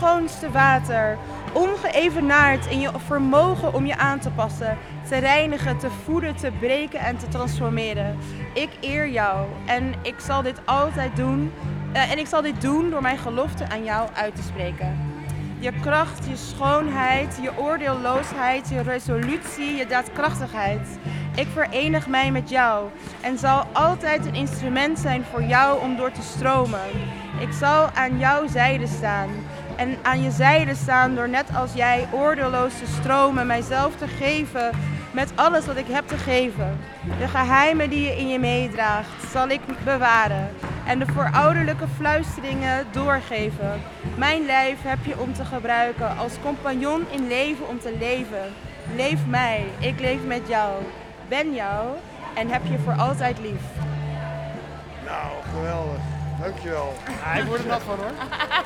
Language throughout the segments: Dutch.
schoonste water, ongeëvenaard in je vermogen om je aan te passen, te reinigen, te voeden, te breken en te transformeren. Ik eer jou en ik zal dit altijd doen. En ik zal dit doen door mijn gelofte aan jou uit te spreken. Je kracht, je schoonheid, je oordeelloosheid, je resolutie, je daadkrachtigheid. Ik verenig mij met jou en zal altijd een instrument zijn voor jou om door te stromen. Ik zal aan jouw zijde staan en aan je zijde staan door net als jij oordeelloos te stromen, mijzelf te geven met alles wat ik heb te geven. De geheimen die je in je meedraagt zal ik bewaren en de voorouderlijke fluisteringen doorgeven. Mijn lijf heb je om te gebruiken als compagnon in leven om te leven. Leef mij, ik leef met jou, ben jou en heb je voor altijd lief. Nou, geweldig. Dankjewel. Ik word er nat van hoor.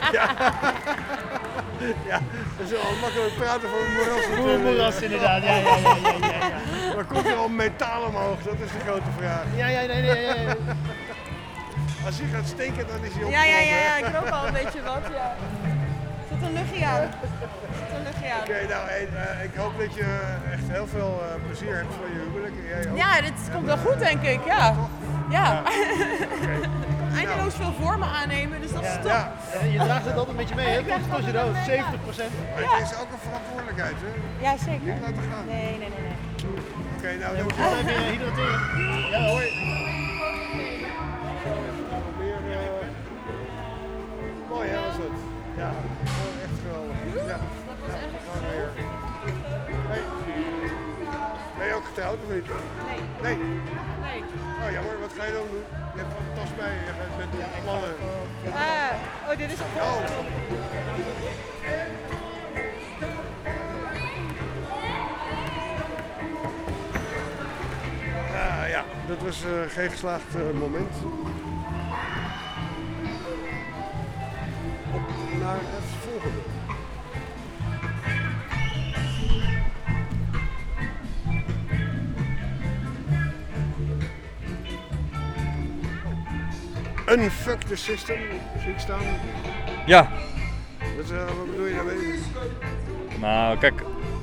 Ja, dat is wel makkelijk praten voor een moeras. Voor een moeras inderdaad, ja. Maar komt er al metaal omhoog? Dat is de grote vraag. Nee. Als hij gaat stinken, dan is hij op. Ja, ik rook al een beetje wat, ja. Zit een luchtje aan. Oké, nou, ik hoop dat je echt heel veel plezier hebt van je huwelijk. Jij ook. Ja, dit komt wel goed denk ik, ja. Ja. Okay. Eindeloos veel vormen aannemen, dus dat is top. Ja. Je draagt het altijd met je mee, hè? Tot je dood, 70%. Maar het is ook een verantwoordelijkheid, hè? Ja, zeker. Niet laten gaan. Nee. Oké, nou, Je moet dankjewel. even hydrateren. Ja, hoi. Mooi hè, was het? Ja, echt geweldig. Ja. Gewoon weer. Hey. Ben je ook getrouwd of niet? Nee. Oh jammer, wat ga je dan doen? Je hebt een tas bij, je bent met plannen. Dit is ook. Oh. Ja, dat was geen geslaagd moment. Op naar het volgende. Unfuck the system, zie ik staan. Ja. Wat bedoel je daarmee? Nou, kijk.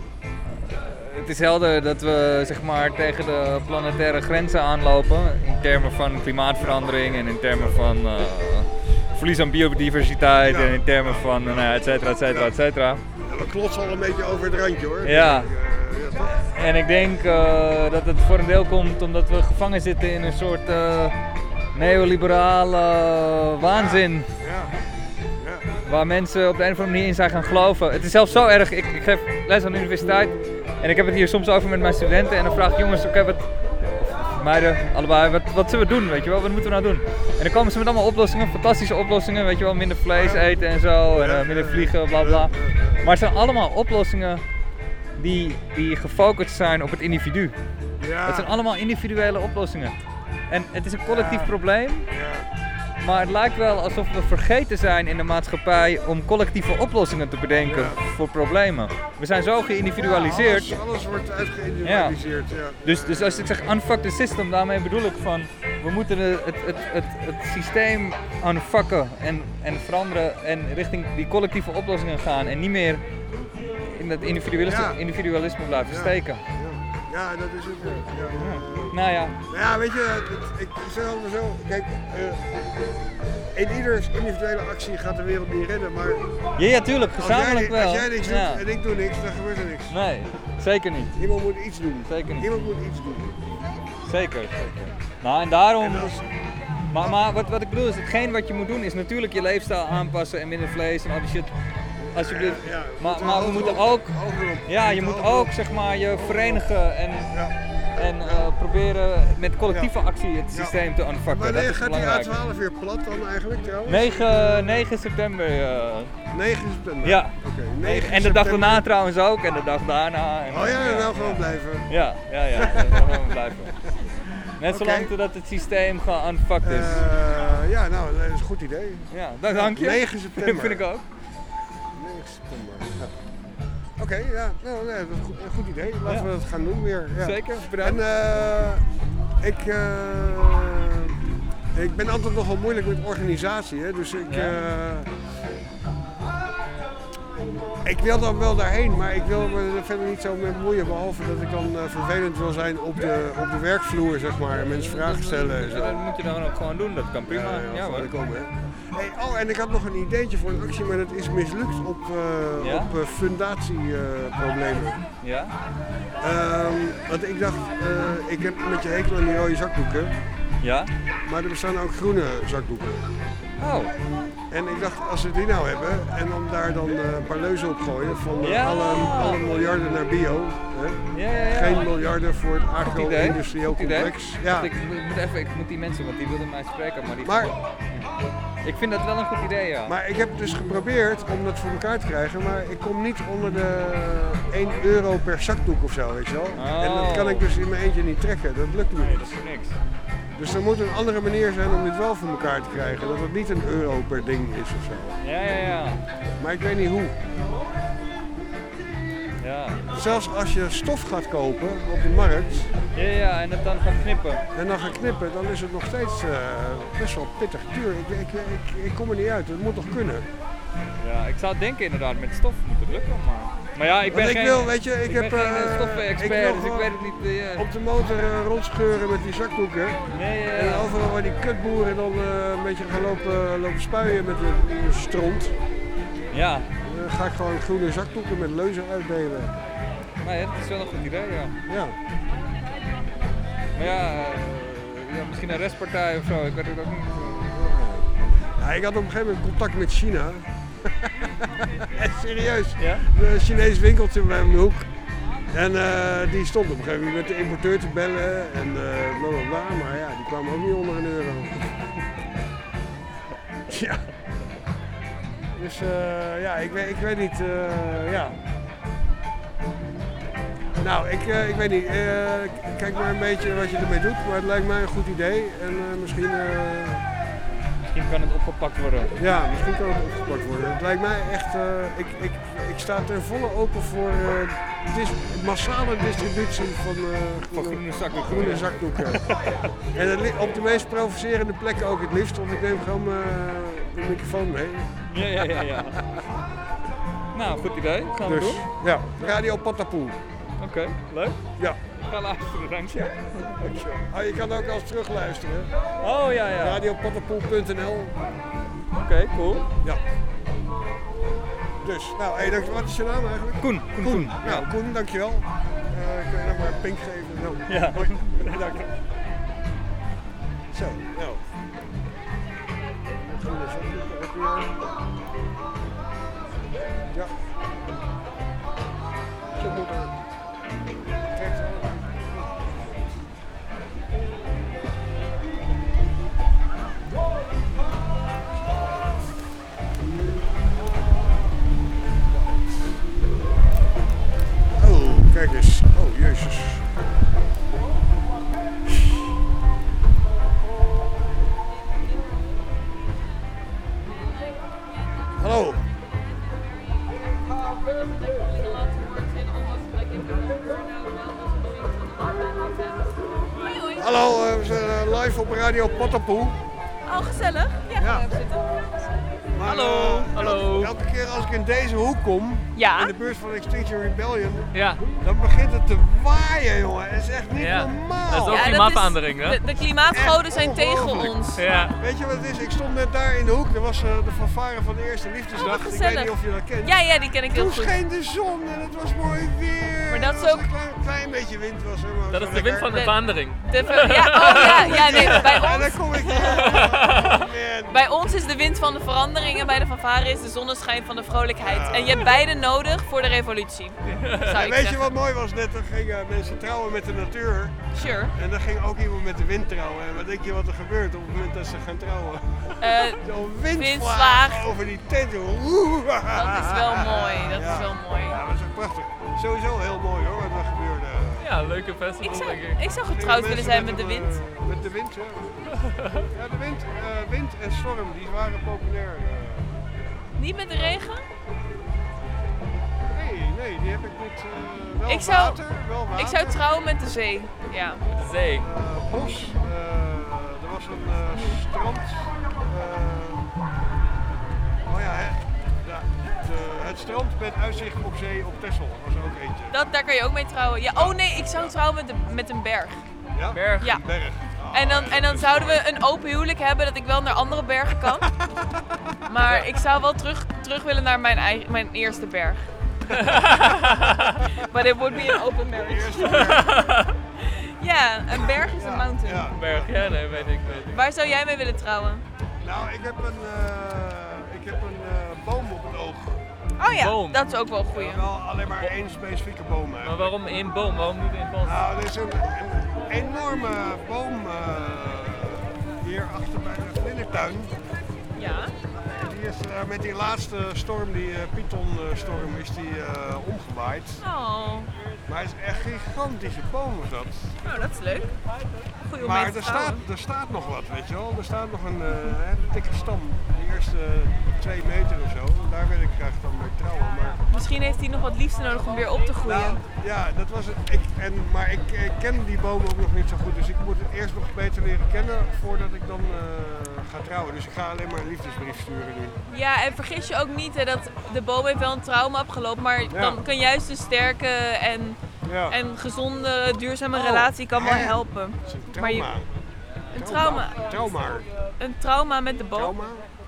Het is helder dat we zeg maar tegen de planetaire grenzen aanlopen. In termen van klimaatverandering en in termen van verlies aan biodiversiteit en in termen van et cetera. Ja, we klotsen al een beetje over het randje hoor. Ja. En ik denk dat het voor een deel komt omdat we gevangen zitten in een soort neoliberale waanzin. Waar mensen op de een of andere manier in zijn gaan geloven. Het is zelfs zo erg, ik geef les aan de universiteit en ik heb het hier soms over met mijn studenten en dan vraag ik jongens, meiden, allebei, wat zullen we doen, weet je wel, wat moeten we nou doen? En dan komen ze met allemaal oplossingen, fantastische oplossingen, weet je wel, minder vlees eten en zo, en minder vliegen, bla bla. Maar het zijn allemaal oplossingen die gefocust zijn op het individu. Het zijn allemaal individuele oplossingen. En het is een collectief probleem. Maar het lijkt wel alsof we vergeten zijn in de maatschappij om collectieve oplossingen te bedenken voor problemen. We zijn zo geïndividualiseerd. Ja, alles wordt uitgeïndividualiseerd. Ja. Dus als ik zeg unfuck the system, daarmee bedoel ik van we moeten het systeem unfucken en veranderen en richting die collectieve oplossingen gaan en niet meer in dat individualisme blijven steken. Ja, dat is het. Nou ja. Ja, weet je, ik zeg altijd zo, kijk, in ieders individuele actie gaat de wereld niet redden, maar... Ja, tuurlijk, gezamenlijk wel. Als jij niks doet en ik doe niks, dan gebeurt er niks. Nee, zeker niet. Iemand moet iets doen. Zeker niet. Iemand moet iets doen. Zeker. Nou, en daarom... Maar wat ik bedoel is, hetgeen wat je moet doen is natuurlijk je leefstijl aanpassen en minder vlees en al die shit. Alsjeblieft. Maar we moeten ook... Ja, je moet ook zeg maar je verenigen en proberen met collectieve actie het systeem te unfucken. Wanneer gaat die A12 weer plat dan eigenlijk trouwens? 9 september. 9 september? Ja. Okay, en de dag daarna trouwens ook en de dag daarna. En oh ja, nou gewoon blijven. Ja, gewoon blijven. Net zolang totdat het systeem geunfucked is. Ja, nou, dat is een goed idee. Ja, dank je. 9 september. Dat vind ik ook. 9 september. Ja. Oké, ja, nou, nee, dat is een goed idee. Laten we dat gaan doen weer. Ja. Zeker, bedankt. En ik ben altijd nogal moeilijk met organisatie, hè, dus Ik wil dan wel daarheen, maar ik wil me er verder niet zo mee bemoeien. Behalve dat ik dan vervelend wil zijn op de werkvloer, zeg maar. En mensen vragen stellen en zo. Dat moet je dan ook gewoon doen, dat kan prima. Ja, hoor. Hey, en ik had nog een ideetje voor een actie, maar dat is mislukt op fundatieproblemen. Ja? Want ik dacht, ik heb met je hekel aan die rode zakdoeken. Ja? Maar er bestaan ook groene zakdoeken. Oh. En ik dacht, als ze die nou hebben en dan daar dan een paar leuzen op gooien van alle miljarden naar bio. Hè? Ja. Geen miljarden voor het agro-industrieel complex. Ja. Ik moet die mensen, want die wilden mij spreken. Ik vind dat wel een goed idee, ja. Maar ik heb dus geprobeerd om dat voor elkaar te krijgen, maar ik kom niet onder de 1 euro per zakdoek of zo, weet je wel. Oh. En dat kan ik dus in mijn eentje niet trekken, dat lukt me niet. Dat is niks. Dus er moet een andere manier zijn om dit wel voor elkaar te krijgen, dat het niet 1 euro per ding is of zo. Ja. Maar ik weet niet hoe. Ja. Zelfs als je stof gaat kopen op de markt Ja, en het dan gaat knippen. en dan gaat knippen, dan is het nog steeds best wel pittig duur. Ik kom er niet uit, het moet toch kunnen. Ja, ik zou denken inderdaad, met stof moet het lukken, maar ja, ik ben geen stoffen-expert, dus ik weet het niet. Op de motor rondscheuren met die zakdoeken. Nee, En overal waar die kutboeren dan een beetje gaan lopen spuien met die stront. Ja. Dan ga ik gewoon groene zakdoeken met leuzen uitdelen. Nee, dat is wel een goed idee, ja. Ja. Maar ja, misschien een restpartij of zo, ik weet het ook niet. Ja, ik had op een gegeven moment contact met China. Serieus. Ja? Een Chinees winkeltje bij mijn hoek. En die stond op een gegeven moment met de importeur te bellen en blablabla. Maar ja, die kwamen ook niet onder 1 euro. Ja. Dus ja, ik weet niet. Ja. Nou, ik weet niet. Kijk maar een beetje wat je ermee doet. Maar het lijkt mij een goed idee. En misschien kan het opgepakt worden. Ja, misschien kan het opgepakt worden. Het lijkt mij echt, ik sta ten volle open voor massale distributie van groene zakdoeken. En op de meest provocerende plekken ook het liefst, want ik neem gewoon mijn microfoon mee. Ja. Nou, goed idee. Gaan we doen. Ja, Radio Patapoe. Oké, leuk. Ja. Ik ga luisteren, dankjewel. Oh, je kan ook als terugluisteren. Oh ja. Radiopatapoe.nl. Oké, cool. Ja. Dus, nou, hey, wat is je naam eigenlijk? Koen. Nou, Koen, dankjewel. Kun je nog maar een pink geven? Zo. Ja. Hoi. Dank je. Zo, nou. Ja. Zo moet er. Trekt wel. Oh, kijk eens. Oh, jezus. Hallo. Hallo, we zijn live op Radio Patapoe. Oh, gezellig. Ja, Ja. gaan we zitten. Maar, Hallo, hallo. Elke keer als ik in deze hoek kom, Ja. in de buurt van Extinction Rebellion, Ja. dan begint het te waaien, jongen. Het is echt niet normaal. Dat is ook Ja, klimaatverandering, hè? de klimaatgoden Echt zijn tegen ongelooflijk. ons. Ja. Weet je wat het is? Ik stond net daar in de hoek. Dat was de fanfare van de eerste liefdesdag. wat Ik weet gezellig. niet of je dat kent. Ja, die ken ik heel Toen goed. scheen de zon en het was mooi weer. Maar dat is Er was ook- een klein beetje wind was er. Maar Dat is de wind van de verandering. Nee, En dan kom ik hier. Oh, man. bij ons is de wind van de verandering en bij de fanfare is de zonneschijn van de vrolijkheid. En je hebt beide nodig voor de revolutie, zou En ik weet je zeggen. wat mooi was net? Dan gingen mensen trouwen met de natuur. Sure. En dan ging ook iemand met de wind trouwen. En wat denk je wat er gebeurt op het moment dat ze gaan trouwen? Zo'n windvlaag windvlaag. over die tent. Dat is wel mooi, dat is wel mooi. Ja, dat is ook prachtig. Sowieso heel mooi hoor, wat er gebeurde. Ja, leuke festival denk ik. Ik zou getrouwd willen zijn met de wind. Met de wind, ja. Ja, de wind en storm, die waren populair. Niet met de regen? Nee, die heb ik niet. Wel Ik zou- water, wel water. Ik zou trouwen met de zee. Ja. Zee. Bos, er was een strand. Oh ja, hè. Ja, het strand met uitzicht op zee op Texel was er ook eentje. Daar kan je ook mee trouwen. Ja, oh nee, ik zou trouwen met een berg. Ja? Berg. Ja. Berg. En dan zouden we een open huwelijk hebben dat ik wel naar andere bergen kan. Maar ik zou wel terug willen naar mijn eerste berg. But it would be an open marriage. Ja, een berg is een mountain. Ja. Berg, ja, nee, weet ik. Waar zou jij mee willen trouwen? Nou, ik heb een boom op het oog. Oh ja, Boom. dat is ook wel een goeie. Wel alleen maar één specifieke boom eigenlijk. Maar waarom één boom? Waarom niet in bos? Nou, er is een enorme boom hier achter bij de vlindertuin. Ja. Die is met die laatste storm, die Python-storm, is die omgewaaid. Oh, Maar het is echt een gigantische boom was dat. nou dat is leuk. Goeie om mee Maar te trouwen. er staat nog wat, weet je wel. Er staat nog een dikke stam. De eerste 2 meter of zo. En daar wil ik graag dan mee trouwen. Maar Misschien heeft hij nog wat liefde nodig om weer op te groeien. nou, ja, dat was het. Maar ik ken die bomen ook nog niet zo goed. Dus ik moet het eerst nog beter leren kennen voordat ik dan ga trouwen. Dus ik ga alleen maar een liefdesbrief sturen nu. Ja, en vergis je ook niet hè, dat de boom heeft wel een trauma opgelopen, maar dan kan juist een sterke Ja. en gezonde, duurzame relatie kan wel hè? helpen. Het is een Maar trauma. Een trauma. Trauma. Een trauma met de boom. Trauma?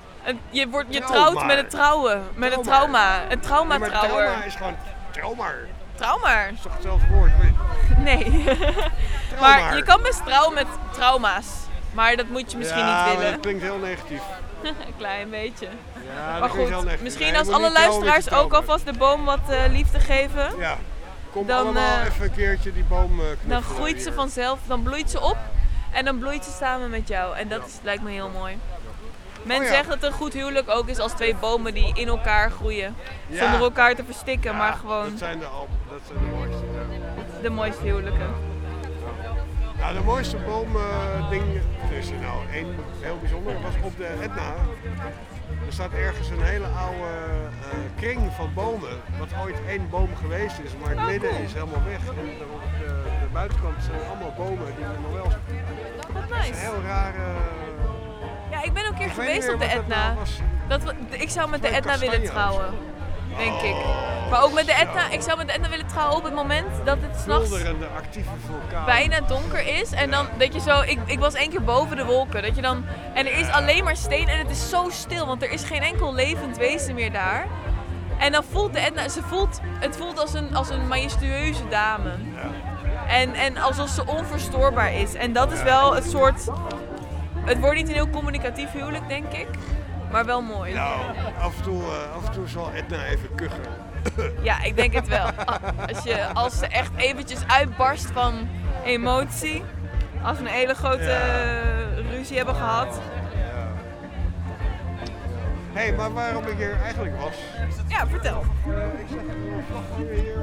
Je Trauma. trouwt met het trouwen. Met een trauma. Een Nee, trauma maar trouwer. trauma is gewoon trauma. Trauma. Dat is toch hetzelfde woord? Nee. Trauma. Maar je kan best trouwen met trauma's. Maar dat moet je misschien Ja, niet maar willen. dat klinkt heel negatief. Een klein beetje. Ja, dat Maar klinkt heel goed, negatief. misschien Nee, als je moet alle niet trouwen met luisteraars je ook trauma. alvast de boom wat liefde geven. Ja, kom Dan, allemaal even een keertje die boom knuffelen. Dan groeit ze hier. vanzelf, dan bloeit ze op en dan bloeit ze samen met jou. En dat lijkt me heel mooi. Men Oh ja. zegt dat een goed huwelijk ook is als 2 bomen die in elkaar groeien. Ja. Zonder elkaar te verstikken, Ja, maar gewoon Dat zijn de mooiste. Ja. de mooiste huwelijken. Nou, de mooiste boomding, er is er nou één heel bijzonder, was op de Etna. Er staat ergens een hele oude kring van bomen, wat ooit 1 boom geweest is, maar het midden cool. is helemaal weg. En dan op de buitenkant zijn allemaal bomen die er nog wel zijn. Wat Het is een nice. heel rare... Ja, ik ben ook een keer ik weet geweest niet op de meer wat dat Etna. nou was. Ik zou met de Van Etna willen kastanje trouwen, denk ik. Maar ook met de Etna, ik zou met de Etna willen trouwen op het moment dat het s'nachts Bulderende actieve vulkaan. bijna donker is en dan dat je zo, ik was 1 keer boven de wolken, dat je dan, en er is alleen maar steen en het is zo stil, want er is geen enkel levend wezen meer daar. En dan voelt de Etna, het voelt als een majestueuze dame. En alsof ze onverstoorbaar is. En dat is wel het soort, het wordt niet een heel communicatief huwelijk denk ik, maar wel mooi. Nou, af en toe zal Etna even kuchen. Ja, ik denk het wel. Als ze echt eventjes uitbarst van emotie, als we een hele grote ruzie hebben gehad. Hé, maar waarom ik hier eigenlijk was? Ja, vertel. Ik zag een vlag hier,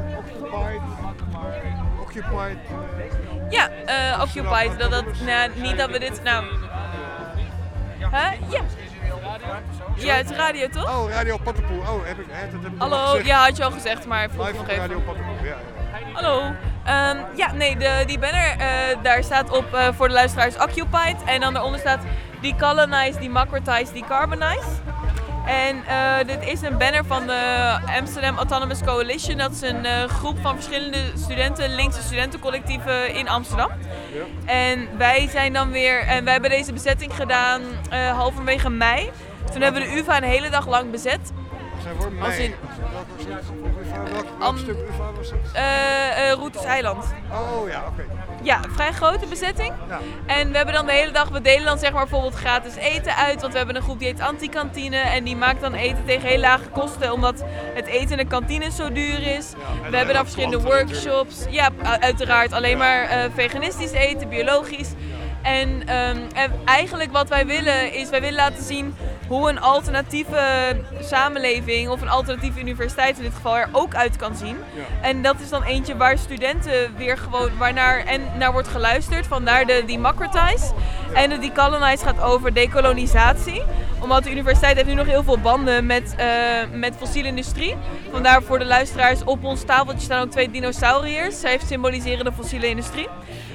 Occupied. Ja, Occupied. Niet dat we dit nou... Huh? Ja. Ja, het is radio toch? Oh, Radio Pattenpoel. Oh, dat heb ik nog Hallo, gezegd. ja, had je al gezegd, maar ik vroeg Live nog op Radio even. Pattenpoel, ja. Hallo. Ja, nee, die banner, daar staat op voor de luisteraars Occupied. En dan daaronder staat Decolonize, Democratize, Decarbonize. En dit is een banner van de Amsterdam Autonomous Coalition. Dat is een groep van verschillende studenten, linkse studentencollectieven in Amsterdam. Ja. En wij zijn dan weer, en wij hebben deze bezetting gedaan halverwege mei. Toen hebben we de UvA een hele dag lang bezet. Zijn voor mij. Als in- Welk stuk UvA was het? Routers Eiland. Oh ja, oké. Ja, vrij grote bezetting. Ja. En we hebben dan de hele dag, we delen dan zeg maar bijvoorbeeld gratis eten uit. Want we hebben een groep die heet Anti-Kantine. En die maakt dan eten tegen heel lage kosten. Omdat het eten in de kantine zo duur is. en We hebben dan verschillende planten workshops. Ja, uiteraard alleen maar veganistisch eten, biologisch. En eigenlijk wat wij willen is, wij willen laten zien hoe een alternatieve samenleving of een alternatieve universiteit in dit geval er ook uit kan zien. Ja. En dat is dan eentje waar studenten weer gewoon naar wordt geluisterd. Vandaar de Democratize. En de Decolonize gaat over dekolonisatie. Omdat de universiteit heeft nu nog heel veel banden met fossiele industrie. Vandaar voor de luisteraars op ons tafeltje staan ook 2 dinosauriërs. Zij symboliserende fossiele industrie.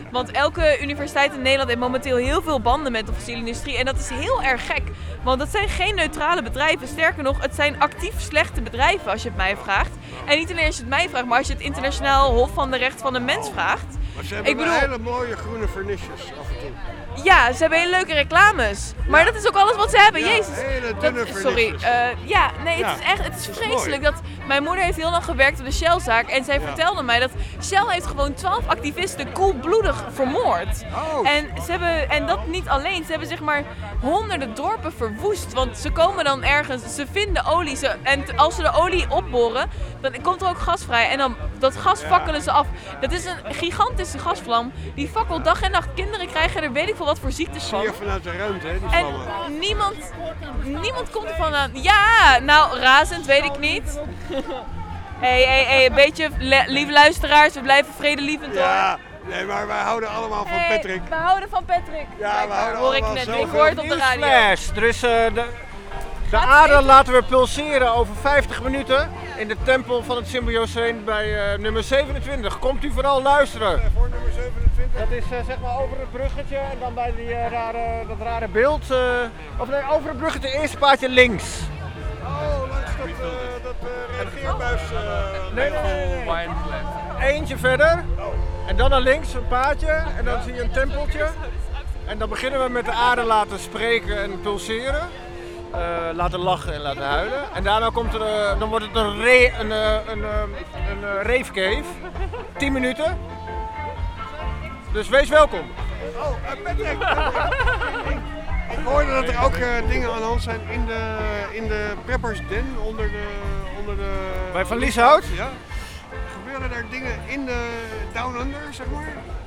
Want elke universiteit in Nederland heeft momenteel heel veel banden met de fossiele industrie. En dat is heel erg gek. Want dat zijn geen neutrale bedrijven. Sterker nog, het zijn actief slechte bedrijven als je het mij vraagt. En niet alleen als je het mij vraagt, maar als je het Internationaal Hof van de Rechten van de Mens vraagt. Maar ze hebben wel hele mooie groene vernisjes af en toe. Ja, ze hebben hele leuke reclames. Maar dat is ook alles wat ze hebben. Ja, Jezus. hele dunne Sorry. vernisjes. Het is echt, het is Dat is vreselijk. mooi. Dat, mijn moeder heeft heel lang gewerkt op de Shell-zaak. En zij vertelde mij dat Shell heeft gewoon 12 activisten koelbloedig vermoord. Oh. En dat niet alleen. Ze hebben zeg maar honderden dorpen verwoest. Want ze komen dan ergens, ze vinden olie. En als ze de olie opboren, dan komt er ook gas vrij. En dan dat gas fakkelen ze af. Dat is een gigantische gasvlam. Die fakkelt dag en nacht. Kinderen krijgen er weet ik veel wat voor ziektes Zie van. je vanuit de ruimte, hè, die En vlammen. niemand komt ervan aan. Ja, nou razend weet ik niet. Hey, een beetje lieve luisteraars, we blijven vredelievend hoor. Ja, nee, maar wij houden allemaal van Patrick. We houden van Patrick. Ja, we houden hoor ik allemaal net. zoveel. Ik hoor het op de radio. Flash. Er is de aarde laten we pulseren over 50 minuten in de tempel van het Symbioseen bij nummer 27. Komt u vooral luisteren. Voor nummer 27. Dat is zeg maar over het bruggetje en dan bij dat rare beeld. Of nee, over het bruggetje, eerste paardje links. Oh, langs dat reageerbuis. Nee. Wine left. Eentje verder. En dan naar links een paardje en dan zie je een tempeltje. En dan beginnen we met de aarde laten spreken en pulseren. Laten lachen en laten huilen. En daarna komt er, dan wordt het een rave cave. 10 minuten. Dus wees welkom. Oh, Patrick. Ik hoorde dat er ook dingen aan de hand zijn in de Preppers Den onder de Bij Van Lieshout? Ja. Gebeuren er dingen in de Down Under, zeg maar?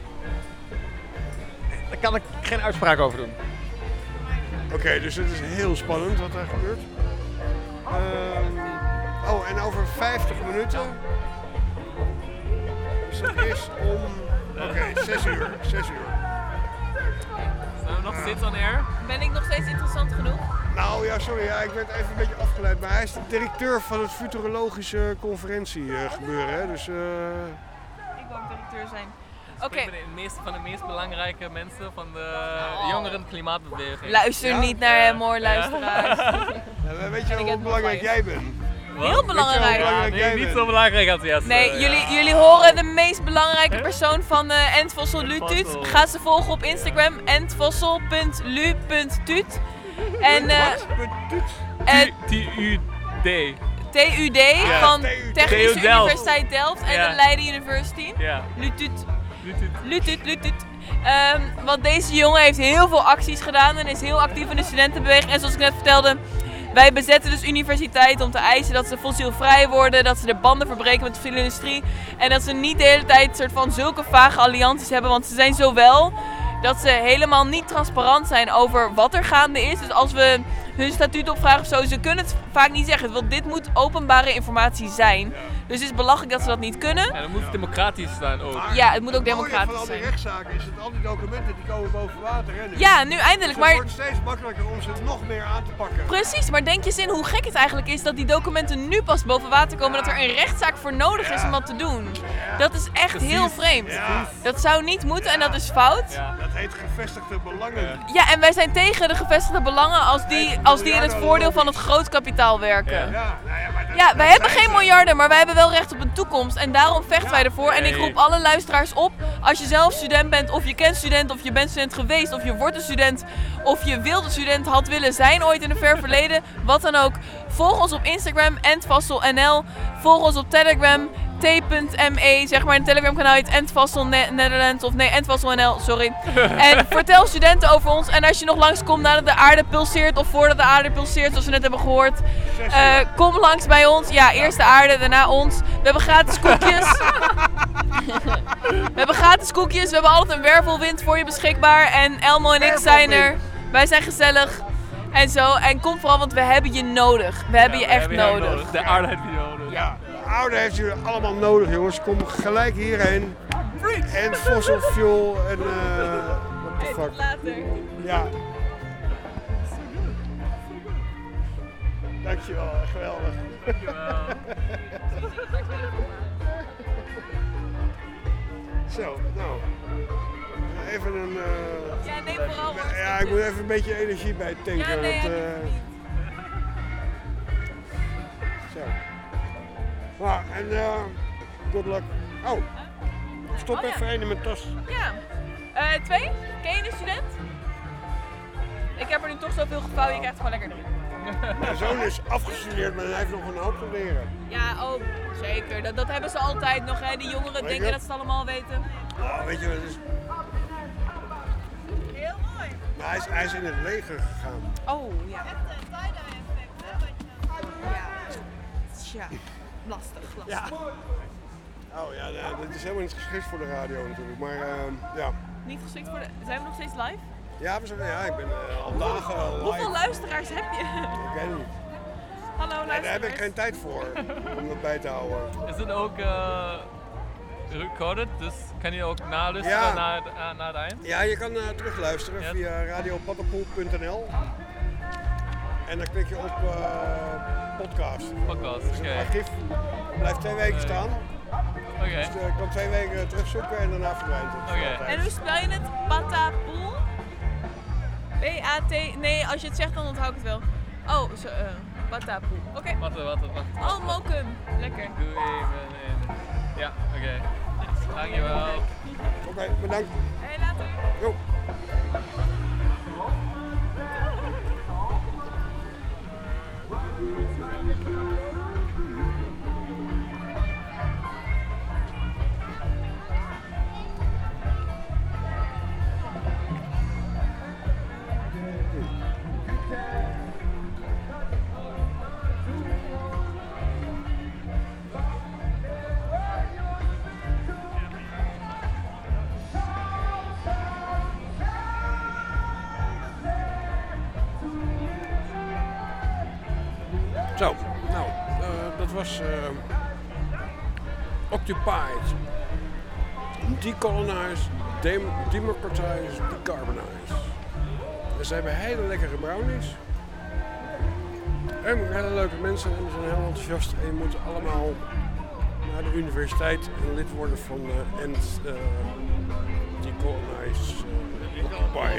Daar kan ik geen uitspraak over doen. Oké, dus het is heel spannend wat er gebeurt. En over 50 minuten. Dus het is om... Oké, 6 uur. 6 uur. Zijn we nog steeds on air? Ben ik nog steeds interessant genoeg? Nou ja, sorry, ik werd even een beetje afgeleid. Maar hij is de directeur van het futurologische conferentie gebeuren. Hè? Dus, Ik wil ook directeur zijn. Oké. Ik ben van de meest belangrijke mensen van de jongeren klimaatbeweging. Luister niet naar hem hoor, luisteraars. weet je hoe belangrijk jij bent? Heel belangrijk. Nee, niet zo belangrijk als Jesse. Nee, jullie horen de meest belangrijke persoon van Endvossel Lutut. Ga ze volgen op Instagram, endvossel.lu.tut. En TUD. TUD van Technische TU Delft. Universiteit Delft en Ja. de Leiden University. Ja. Lutut. Want deze jongen heeft heel veel acties gedaan en is heel actief in de studentenbeweging. En zoals ik net vertelde, wij bezetten dus universiteiten om te eisen dat ze fossielvrij worden, dat ze de banden verbreken met de fossiele industrie. En dat ze niet de hele tijd soort van zulke vage allianties hebben, want ze zijn zowel dat ze helemaal niet transparant zijn over wat er gaande is. Dus als we hun statuut opvragen of zo, ze kunnen het vaak niet zeggen. Want dit moet openbare informatie zijn. Dus het is belachelijk dat ze dat niet kunnen. En dan moet het democratisch staan ook. Ja, het moet ook Het mooie democratisch van al die zijn. rechtszaken is dat al die documenten die komen boven water. Hè, nu. Ja, nu eindelijk. Dus Maar het wordt steeds makkelijker om ze nog meer aan te pakken. precies, maar denk je eens in hoe gek het eigenlijk is dat die documenten nu pas boven water komen. Dat er een rechtszaak voor nodig is om dat te doen. Dat is echt heel vreemd. Ja. Dat zou niet moeten en dat is fout. Ja. Dat heet gevestigde belangen. Ja, en wij zijn tegen de gevestigde belangen als die in het voordeel van het grootkapitaal werken. Ja, nou ja, maar dat- Ja, dat wij hebben zijn geen ze. miljarden, maar wij hebben wel recht op een toekomst. En daarom vechten wij ervoor. En ik Nee. roep alle luisteraars op, als je zelf student bent, of je kent student, of je bent student geweest, of je wordt een student, of je wilde student had willen zijn ooit in een ver verleden, wat dan ook. Volg ons op Instagram, @vasselnl. Volg ons op Telegram, t.me, zeg maar een Telegram kanaal uit Endvassel Netherlands, of nee, Endvassel.nl, sorry. En vertel studenten over ons. En als je nog langskomt nadat de aarde pulseert, of voordat de aarde pulseert, zoals we net hebben gehoord, kom langs bij ons. Ja, eerst de aarde, daarna ons. We hebben gratis koekjes. We hebben altijd een wervelwind voor je beschikbaar. En Elmo en ik zijn er. Wij zijn gezellig. En zo. En kom vooral, want we hebben je nodig. We hebben je echt nodig. De aarde heeft je nodig. Ja, de aarde heeft jullie allemaal nodig, jongens. Kom gelijk hierheen. En fossil fuel en what the fuck. Later. Ja. Dankjewel, geweldig. Zo, nou. even een... Ja, neem vooral wat. ja, ik moet even een beetje energie bij tanken. Ja, nee, want, zo. Nou, en good luck. Oh, stop Oh, ja. even één in mijn tas. Ja. 2? Ken je een student? Ik heb er nu toch zoveel gevouwen, je krijgt gewoon lekker 3. Mijn zoon is afgestudeerd, maar hij heeft nog een hoop te leren. Ja, oh, zeker. Dat hebben ze altijd nog, hè. Die jongeren Weet denken je? dat ze het allemaal weten. Nou, weet je wat het is? Heel mooi. Maar hij is in het leger gegaan. Oh, ja. Ja. Tja, lastig. Ja. Oh ja, nou, dat is helemaal niet geschikt voor de radio natuurlijk. Maar ja. Niet geschikt voor de... Zijn we nog steeds live? Ja, ik ben al dagen live. Hoeveel luisteraars heb je? Ik weet het niet. Hallo En luisteraars. daar heb ik geen tijd voor om dat bij te houden. Is het ook recorded? Dus kan je ook naluisteren Ja. naar het eind? Ja, je kan terugluisteren Ja. via radiopattenpoel.nl. En dan klik je op podcast. Podcast, Dat is oké. een archief. Blijft 2 weken staan. Oké. Dus je kan 2 weken terugzoeken en daarna verdwijnt het. Oké. Altijd. En hoe spel je het? Patapoel? P-A-T... Nee, als je het zegt dan onthoud ik het wel. Oh, zo, Patapoel. Oké. Wacht. Oh, mokum. Lekker. Doe even in. Ja, oké. Dankjewel. Oké, bedankt. Hey, later. Jo. Zo, nou, dat was Occupied, Decolonize, Democratize, Decarbonize. En ze hebben hele lekkere brownies. En hele leuke mensen en ze zijn heel enthousiast. En je moet allemaal naar de universiteit en lid worden van Decolonize, Occupy.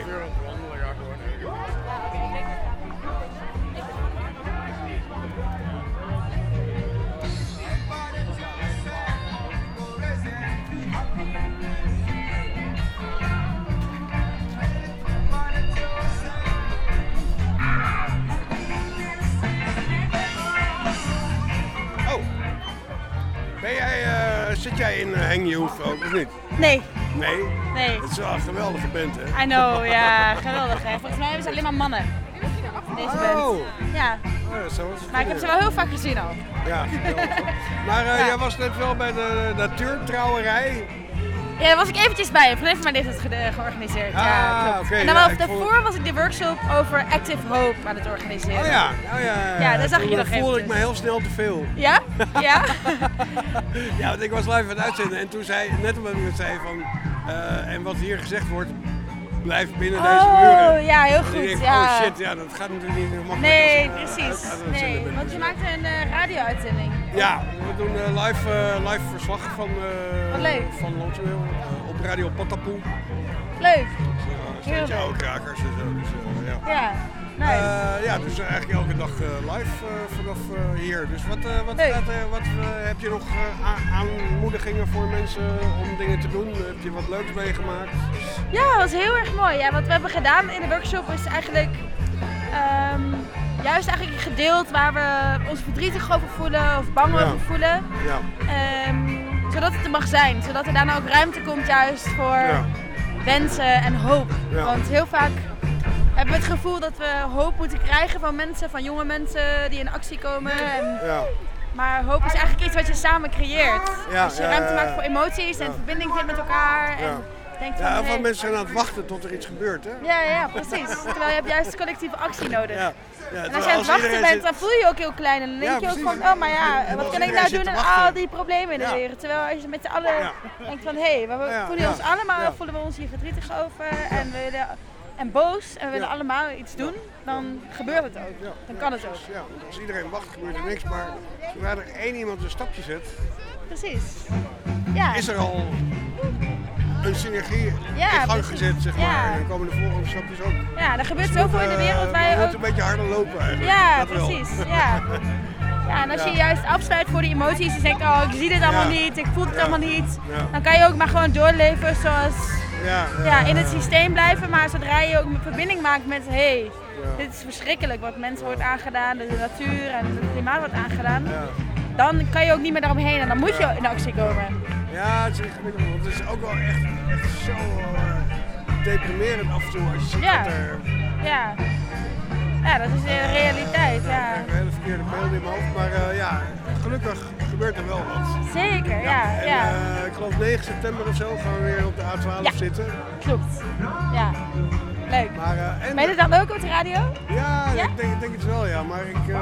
Zit jij in Hang Youth ook, of niet? Nee, Nee? nee. Het is wel een geweldige band, hè? I know, ja, geweldig hè. Volgens mij hebben ze alleen maar mannen in deze band. Ja, Oh, ja, zo was het. maar ik heb ze wel heel vaak gezien al. Ja, geweldig. Maar jij was net wel bij de natuurtrouwerij. Ja, daar was ik eventjes bij. Een vriendin van mij heeft het georganiseerd. Ja, Ah, klopt. oké, En dan ja, was, ik vond daarvoor was ik de workshop over Active Hope aan het organiseren. Oh ja, Ja, daar zag je Toen nog voelde ik eventjes. me heel snel te veel. Ja? Ja? Ja, want ik was live aan het uitzenden en toen zei, net omdat ik het zei van, en wat hier gezegd wordt, blijf binnen deze muren. Oh, ja, heel En ik goed. denk, Ja. oh shit, ja, dat gaat natuurlijk niet heel makkelijk. Nee, als ik, precies. uit het zenden Nee, ben. want je maakte een radio-uitzending. Ja, we doen live verslag van Wat leuk. van Lotswil op Radio Patapoe. Leuk. Steeds jouw krakers en zo. Dus, ja. Ja, nice. Ja, dus eigenlijk elke dag live vanaf hier. Dus wat Leuk. heb je nog aanmoedigingen voor mensen om dingen te doen? Heb je wat leuks meegemaakt? Ja, dat was heel erg mooi. Ja, wat we hebben gedaan in de workshop is eigenlijk juist eigenlijk gedeeld waar we ons verdrietig over voelen of bang Ja. over voelen. Ja. Zodat het er mag zijn. Zodat er daarna ook ruimte komt juist voor Ja. wensen en hoop. Ja. Want heel vaak hebben we het gevoel dat we hoop moeten krijgen van mensen, van jonge mensen die in actie komen. Ja. Maar hoop is eigenlijk iets wat je samen creëert. Ja, Als je ja, ruimte ja, maakt ja. voor emoties en Ja. verbinding vindt met elkaar. En Ja. denkt van, Ja, hey, van mensen zijn aan het wachten tot er iets gebeurt, hè? ja, precies. Terwijl je hebt juist collectieve actie nodig. Ja. Ja, En als terwijl je aan het wachten iedereen bent, dan voel je je ook heel klein. En dan denk Ja, je ook precies. van, oh maar ja, En wat als kan ik iedereen nou zit doen te aan wachten. al die problemen in de Ja. wereld. Terwijl als je met z'n allen Ja. denkt van, hé, we Ja, voelen ja. ons allemaal, Ja. voelen we ons hier verdrietig over. En we willen, en boos en we willen Ja. allemaal iets doen. Dan gebeurt het ook. Ja. Dan kan het ook. Ja, want als iedereen wacht, gebeurt er niks. Maar zodra er één iemand een stapje zet, Precies. Ja. is er al een synergie Ja, in gang precies. gezet, zeg Ja. maar. En dan komen de volgende stapjes ook. Ja, er gebeurt Dus zoveel in de wereld waar we je moeten ook... een beetje harder lopen eigenlijk. Ja, Dat wel. precies. Ja. Ja, en als je Ja. juist afsluit voor die emoties en denkt, oh ik zie dit allemaal Ja. niet, ik voel het Ja. allemaal niet. Ja. Dan kan je ook maar gewoon doorleven zoals Ja, in het systeem blijven. Maar zodra je ook een verbinding maakt met, hey, dit is verschrikkelijk wat mensen wordt aangedaan, de natuur en het klimaat wordt aangedaan. Ja. Dan kan je ook niet meer daaromheen en dan moet je in actie komen. Ja, het is ingewikkeld. Want het is ook wel echt zo deprimerend af en toe als je ziet Ja. dat er... Ja. Ja, dat is de realiteit, ja. Ik heb hele verkeerde beelden in mijn hoofd, maar ja, gelukkig gebeurt er wel wat. Zeker, ja. En ja. ik geloof 9 september of zo gaan we weer op de A12 Ja. zitten. Klopt. Ja. Leuk. Maar, Ben je dat dan ook op de radio? Ja, Ja? Ik denk het wel, ja. Maar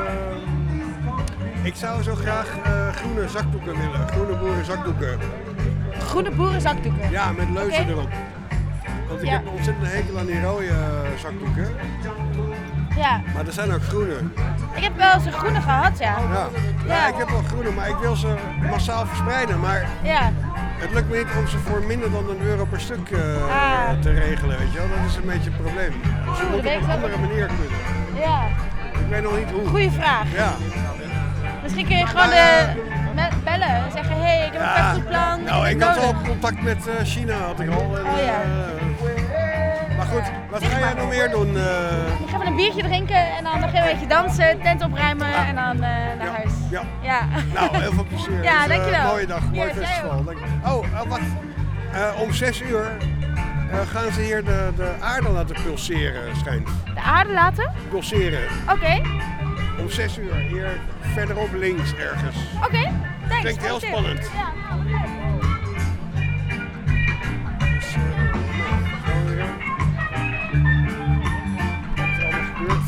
ik zou zo graag groene zakdoeken willen. Groene boerenzakdoeken. Groene boerenzakdoeken. Ja, met leuzen Oké. erop. Want ik Ja. heb ontzettend een hekel aan die rode zakdoeken. Ja. Maar er zijn ook groene. Ik heb wel eens een groene gehad, ja. Ja, ik heb wel groene, maar ik wil ze massaal verspreiden. Maar Ja. het lukt me niet om ze voor minder dan €1 per stuk Ah. te regelen, weet je wel. Dat is een beetje het probleem. Dus ze dat moeten weet op ik een wel. andere manier kunnen. Ja. Ik weet nog niet hoe. Goeie vraag. Ja. Misschien kun je gewoon bellen en zeggen, hey, ik heb een vet goed plan. Nou, heb ik dit had al nodig. contact met China, had ik al. En, Oh ja. maar goed, wat ga jij nog meer doen? Dan gaan we een biertje drinken en dan nog een beetje dansen, tent opruimen en dan naar huis. Ja. Ja. Nou, heel veel plezier. Ja, Het is, dankjewel. mooie dag, mooi Yes, jij festival. ook. Dank je. Oh, wacht. Om 6 uur gaan ze hier de aarde laten pulseren, schijnt. De aarde laten? Pulseren. Oké. Om 6 uur, hier verderop links ergens. Oké. Thanks. Klinkt heel spannend. Ja. Dus, zo weer. Wat is er allemaal gebeurd?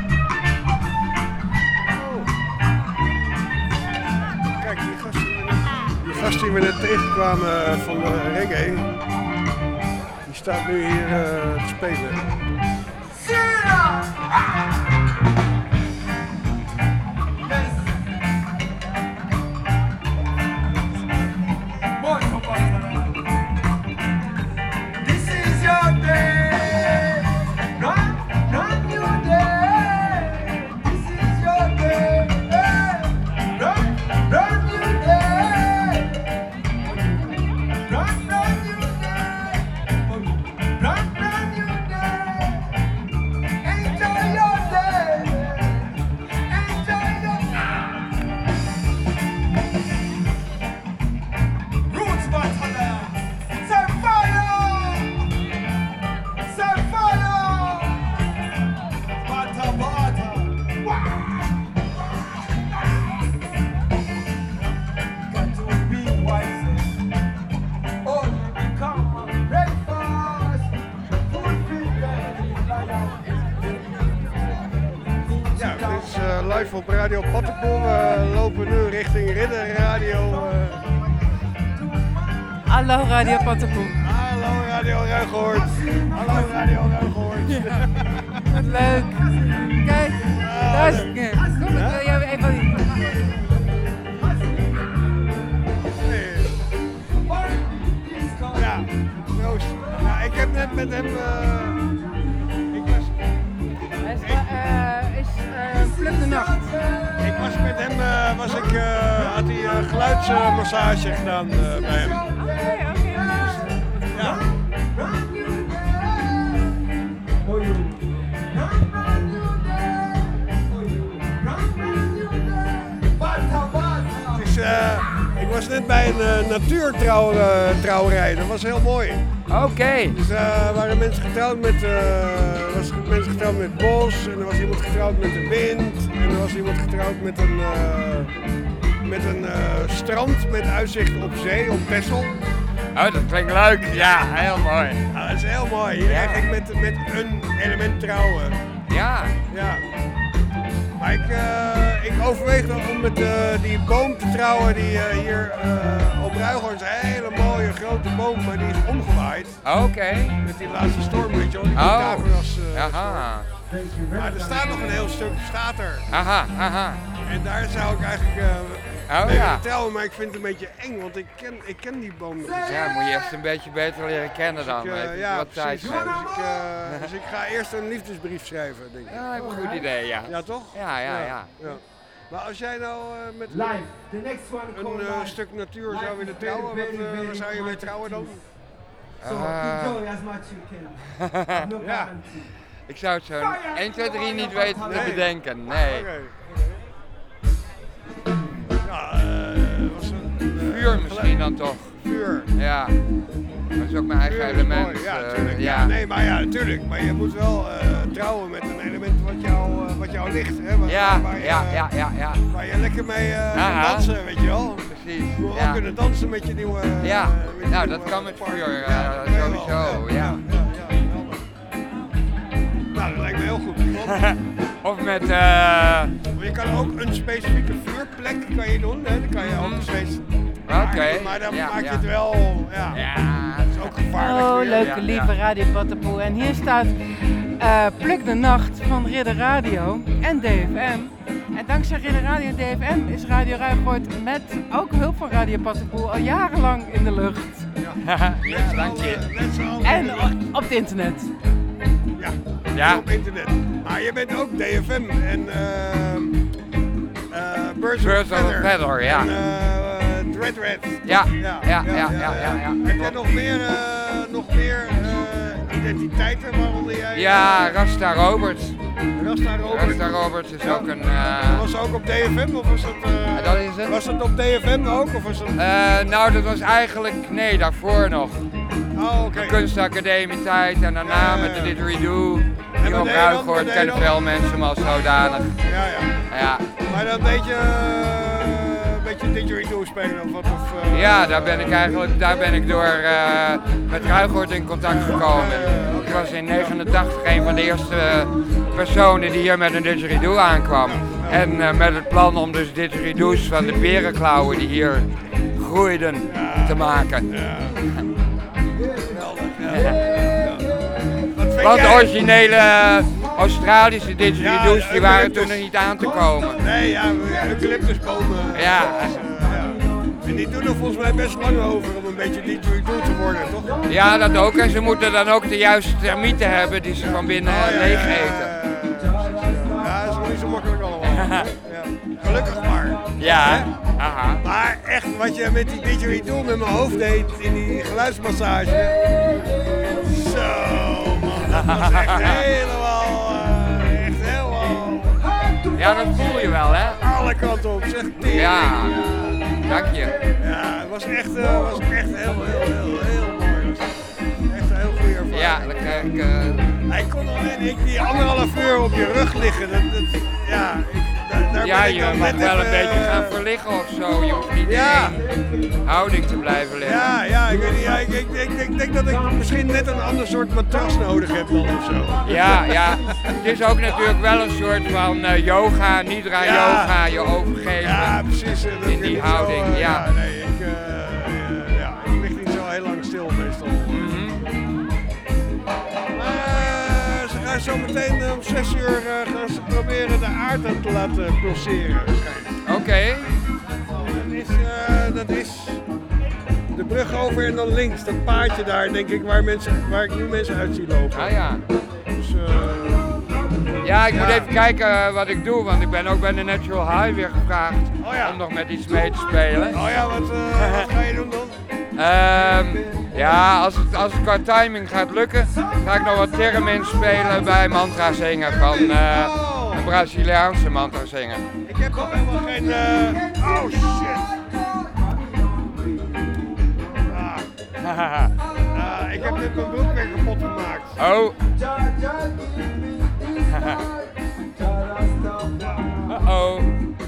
Oh. Kijk, die gast die we net tegenkwamen van de reggae, die staat nu hier te spelen. This is your day, not your day. This is your day, not your day. Not your day, not your day. Enjoy your day, enjoy your roots battle. Set fire! Set fire! Bata bata! Got to be wiser. Oh, come on, breakfast. Ja, dit is live op Radio Pattenpoel. We lopen nu richting Ridder Radio. Hallo Radio Pattenpoel. Hallo Radio Ruigoord. Hallo Radio Ruigoord. Wat leuk. Kijk, daar is het. Kom, ik wil jou even... Ja, proost. Ja, ik heb net met hem... Pluk de nacht. Ik was met hem, had hij geluidsmassage gedaan bij hem. Ja. Het is, ik was net bij een natuurtrouwerij, dat was heel mooi. Oké. Dus waren mensen getrouwd met bos en er was iemand getrouwd met de wind en er was iemand getrouwd met een strand met uitzicht op zee, op Texel. Oh, dat klinkt leuk. Ja, heel mooi. Ja, dat is heel mooi. Hier ga ik met een element trouwen. Ja. Ja. Maar ik overweeg dan om met die boom te trouwen die hier op Ruigoord is. Een hele mooie grote boom, maar die is omgewaaid. Oké. Met die laatste storm, weet je wel. Die Oh. Aha. Maar er staat nog een heel stuk, staat er. Aha, aha. En daar zou ik eigenlijk Oh mee ja. willen trouwen, maar ik vind het een beetje eng, want ik ken die boom nog niet. Ja, moet je echt een beetje beter leren kennen dan. Even Ja, wat tijd precies. nemen. Dus ik ga eerst een liefdesbrief schrijven, denk ik. Ja, een goed idee, ja. Ja, toch? Ja. Maar als jij nou met een stuk natuur zou willen trouwen, waar zou je mee trouwen dan? Ja. Ik zou het zo 1, 2, 3 niet weten te bedenken, nee. Vuur misschien dan toch? Vuur. Ja. Dat is ook mijn eigen element. Mooi. Ja, tuurlijk. Ja, nee, maar ja, natuurlijk. Maar je moet wel trouwen met een element wat jou ligt. Hè? Waar je lekker mee kan dansen, weet je wel. Precies. Je moet ook kunnen dansen met je nieuwe... nou dat kan met vuur, sowieso. Ja. Nou, dat lijkt me heel goed. Of met... Je kan ook een specifieke vuurplek kan je doen, hè? Dan kan je ook steeds... Maar dan maak je het wel... Ja, dat is ook gevaarlijk. Oh, weer. leuke, lieve Radio Pattenpoel. En hier staat Pluk de Nacht van Ridder Radio en DFM. En dankzij Ridder Radio en DFM is Radio Ruigoord met ook hulp van Radio Pattenpoel al jarenlang in de lucht. Ja, dank je. En op het internet. Ja, op internet. Maar je bent ook DFM en Birds of a Feather. Ja. En Dread Red. Ja. Heb jij nog meer identiteiten waaronder jij... Ja, Rasta Roberts. Rasta Roberts is ook een... Was dat ook op DFM of was dat... dat is het. Was dat op DFM ook of was dat... Nou, dat was eigenlijk... Nee, daarvoor nog. Oh, oké. De kunstacademie tijd en daarna met de Didgeridoo. Hier op Ruigoord kennen veel mensen hem als zodanig. Ja. Maar dan deed je een beetje didgeridoo spelen of wat? Ja, daar ben ik door met Ruigoord in contact gekomen. Ik was in 1989 een van de eerste personen die hier met een didgeridoo aankwam. En met het plan om dus didgeridoos van de berenklauwen die hier groeiden te maken. Want de originele Australische didgeridoos die waren toen er niet aan te komen. Nee, eucalyptusbomen. Ja. En die doen er volgens mij best lang over om een beetje didgeridoo te worden, toch? Ja, dat ook. En ze moeten dan ook de juiste termieten hebben die ze van binnen leeg eten. Ja, dat is nog niet zo makkelijk allemaal. Gelukkig maar. Ja. Aha. Maar echt, wat je met die didgeridoo met mijn hoofd deed in die geluidsmassage. Zo man, dat was echt helemaal... Ja, dat voel je wel, hè? Alle kanten op, zeg tering. Ja, dank je. Ja, het was echt heel mooi. Echt een heel goede ervaring. Ja, dan krijg ik... Hij kon alleen die 1,5 uur op je rug liggen. Daar ben ik je dan mag net wel even, een beetje gaan verliggen of zo. Je hoeft niet in één houding te blijven liggen. Ik weet niet. Ik denk dat ik misschien net een ander soort matras nodig heb dan of zo. Ja. Het is ook natuurlijk wel een soort van yoga, nidra yoga, je overgeven. Ja, precies. In die houding, ik lig niet zo heel lang stil meestal. Ze gaan zo meteen om 6 uur gaan ze proberen de aarde te laten pulseren waarschijnlijk. Oké. Dat is de brug over en dan links, dat paadje daar denk ik waar ik nu mensen uit zie lopen. Ah ja. Dus, ik moet even kijken wat ik doe, want ik ben ook bij de Natural High weer gevraagd om nog met iets mee te spelen. Oh ja, wat ga je doen dan? Als het qua timing gaat lukken, ga ik nog wat theremin spelen bij mantra zingen van een Braziliaanse mantra zingen. Ik heb nog helemaal geen... Oh shit! Ik heb net mijn broek weer kapot gemaakt. Oh. Uh-oh.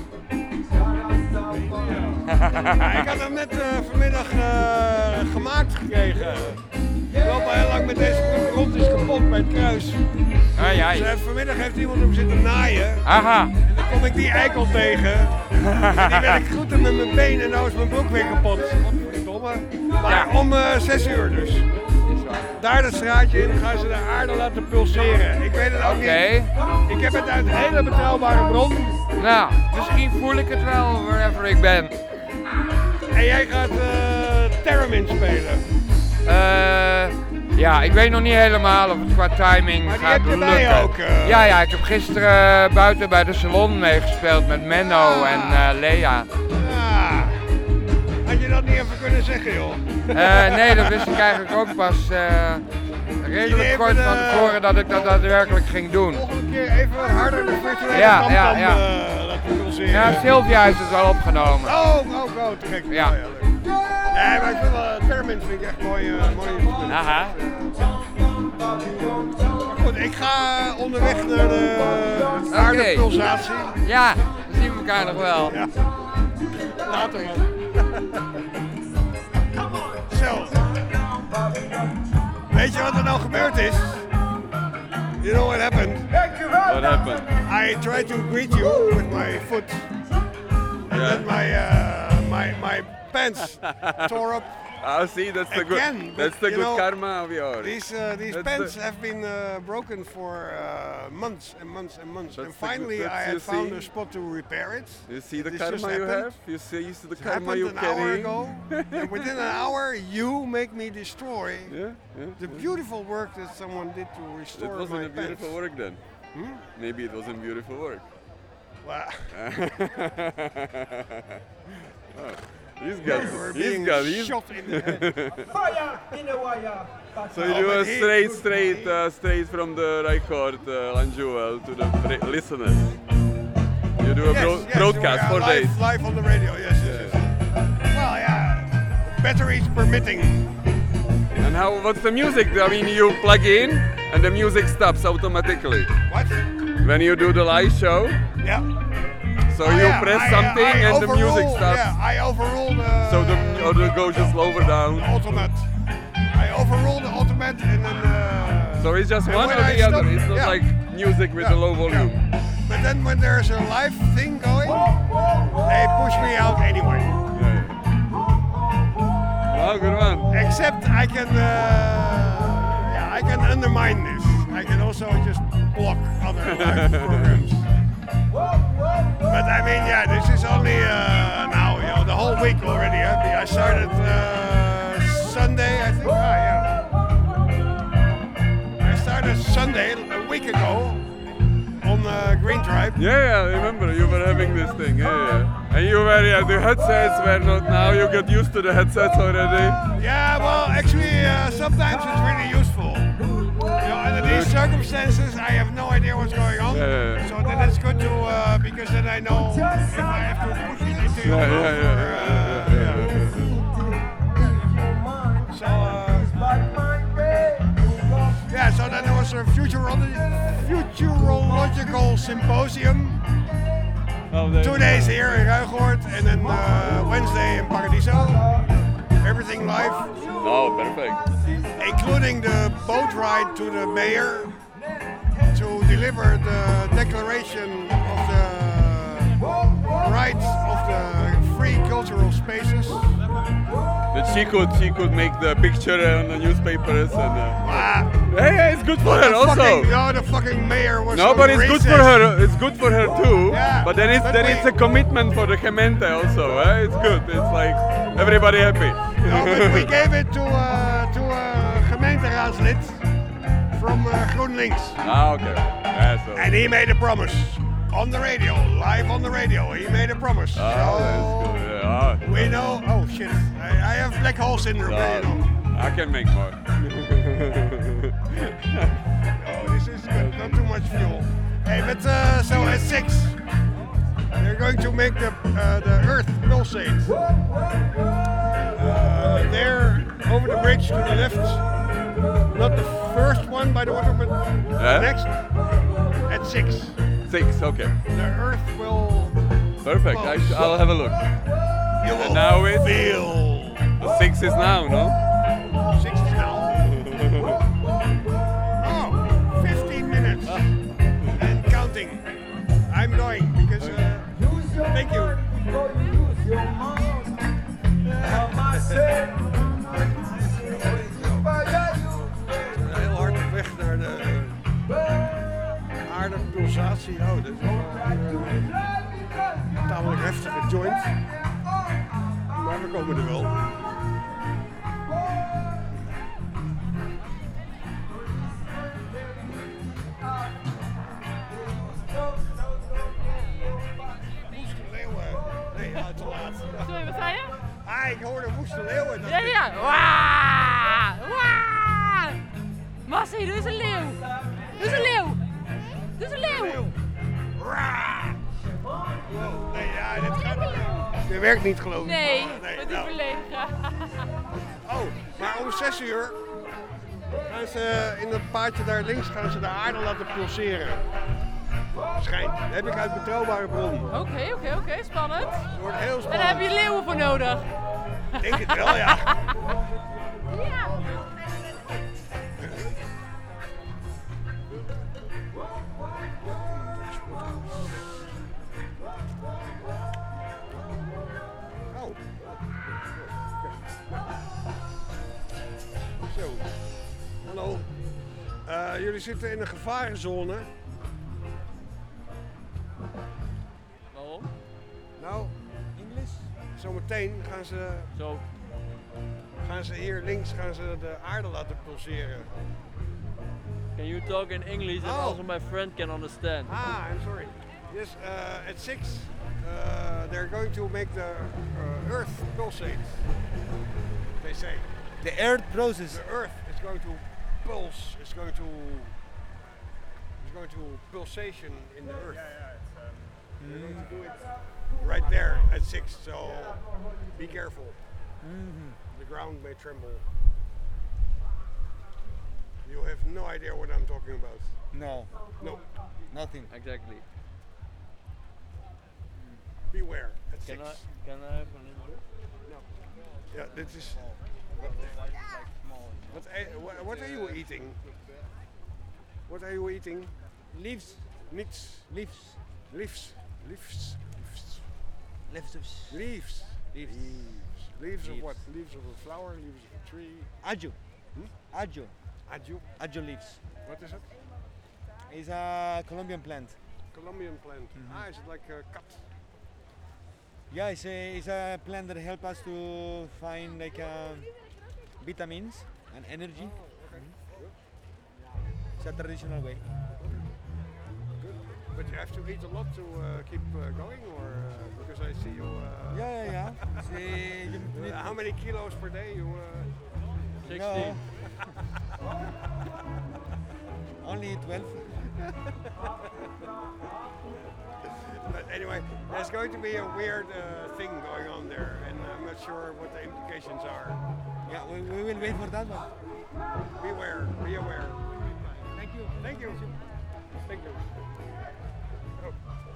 Ik had hem net vanmiddag gemaakt gekregen. Ik loop al heel lang met deze broek rond, is kapot bij het kruis. Dus vanmiddag heeft iemand hem zitten naaien. Aha. En dan kom ik die eikel tegen. En die wil ik groeten met mijn been en nou is mijn broek weer kapot. Godverdomme. Maar om 6 uur dus. Daar dat straatje in gaan ze de aarde laten pulseren. Ik weet het ook niet. Ik heb het uit een hele betrouwbare bron. Nou, misschien voel ik het wel wherever ik ben. En jij gaat Theremin spelen. Ja, ik weet nog niet helemaal of het qua timing Maar die gaat heb je lukken. bij ook, Ja, ik heb gisteren buiten bij de salon meegespeeld met Menno en Lea. Ah, had je dat niet even kunnen zeggen, joh? Nee, dat wist ik eigenlijk ook pas redelijk Even kort van tevoren dat ik dat daadwerkelijk ging doen. Volgende keer even wat harder de virtuele Ja. laten pulseren. Ja, Sylvia heeft het wel opgenomen. Oh, te gek. Ja. Oh, leuk. Nee, maar ik vind wel, Theremin vind ik echt mooi instrument. Aha. Goed, ik ga onderweg naar de aardepulsatie. Ja, we zien elkaar nog wel. Ja. Later, man. Zo. Weet je wat er nou gebeurd is? You know what happened? What happened? I tried to greet you with my foot. And then my pants tore up. Oh, see, that's the again, good. but, That's the you good know, karma of yours. These pants have been broken for months and months and months. And finally, I had found a spot to repair it. You see the This just karma you happened. have? You see the It karma happened you an hour carry? ago. And within an hour, you make me destroy Yeah. the beautiful work that someone did to It restore wasn't my a beautiful pants. work then. Hmm? Maybe it wasn't beautiful work. Wow. Oh, he's We're being shot in the head. Fire in the wire. So you do a straight from the Rijkaard Lanjewel to the listeners. You do a broadcast for days. Live on the radio, yes. Well, yeah, batteries permitting. And what's the music? I mean, you plug in and the music stops automatically. What? When you do the live show? Yeah. So you press something and the music stops. Yeah, I overrule the... So the goes just lower down. The automat. I overrule the automat and then... So it's just and one when or I the stop- other? It's not yeah. like music with a low volume? Yeah. But then when there's a live thing going, they push me out anyway. Oh, good one. Except I can undermine this. I can also just block other live programs. But I mean, yeah, this is only now, the whole week already. I started Sunday, I think. I started Sunday a week ago on Green Tribe. Yeah, I remember you were having this thing. Yeah. And you were, the headsets were not now. You get used to the headsets already. Yeah, well, actually, sometimes it's really useful. Under these circumstances, I have no idea what's going on. Yeah. So then it's good to, because then I know if I have to push it into your So then there was a futurological symposium. 2 days here in Ruigoord and then Wednesday in Paradiso. Everything live. Oh, perfect. Including the boat ride to the mayor to deliver the declaration of the rights of the free cultural spaces. That she could make the picture on the newspapers and. Hey, it's good for her also. The fucking mayor was. No, but it's good for her. It's good for her too. Yeah, but then it's a commitment for the gemeente also. It's good. It's like everybody happy. No, but we gave it to a gemeenteraadslid from GroenLinks. Ah, okay. Yeah, so. And he made a promise on the radio, live on the radio. He made a promise. Oh, that's good. Yeah. We know. Oh shit! I have black hole syndrome. I can make more. Oh, this is good. Not too much fuel. Hey, but so at 6, they're going to make the Earth pulsate. There, over the bridge to the left. Not the first one by the water, but the next. At 6. 6, okay. The Earth will. Perfect. I'll have a look. You will and now it's feel. The 6 is now, no? 6 is now. Oh, 15 minutes and counting. I'm going because. Thank you. Heel hard op weg naar de aardepulsatie. Oh, dit is tamelijk heftige joint. Maar we komen er wel. Woeste leeuwen. Nee, ja, te laat. Sorry, wat zei je? Ah, ik hoorde woeste leeuwen. Ja, ja. Waaah! Waaah! Massie, doe eens een leeuw. Doe eens een leeuw. Doe eens een leeuw. Wow, nee, ja, dit gaat niet. Dit werkt niet, geloof ik. Nee, nee met die nou. verlegen. Oh, maar om 6 uur gaan ze in dat paadje daar links gaan ze de aarde laten pulseren. Schijnt. Dat heb ik uit betrouwbare bron. Oké, spannend. Het wordt heel spannend. En daar heb je leeuwen voor nodig. Ik denk het wel, ja. Ja. Oh. Zo. Hallo. Jullie zitten in een gevarenzone. Waarom? Nou, Engels. Zometeen gaan ze hier links de aarde laten pulseren. Can you talk in English and also my friend can understand? Ah, I'm sorry. Yes, at 6 they're going to make the earth pulsate. They say. The earth process. The earth is going to pulse. It's going to pulsation in the earth. They're going to do it right there at 6. So be careful. The ground may tremble. You have no idea what I'm talking about. No. No. Nothing. Exactly. Beware at 6. Can I have a little bit? No. Yeah, this is. What are you eating? What are you eating? Leaves. Niets. Leaves. Leaves. Leaves. Leaves. Leaves. Leaves. Leaves of what? Leaves of a flower? Leaves of a tree? Ajo. Ajo. Ajo? Ajo leaves. What is it? It's a Colombian plant. Colombian plant. Ah, is it like a cut? Yeah, it's a plant that helps us to find like vitamins and energy. It's a traditional way. Good. But you have to eat a lot to keep going, or because I see you. Yeah. See, how many kilos per day you? 16. No. Only 12. But anyway, there's going to be a weird thing going on there, and I'm not sure what the implications are. Yeah, we will wait for that one. Beware, be aware. Thank you. Thank you. Thank you. Oh.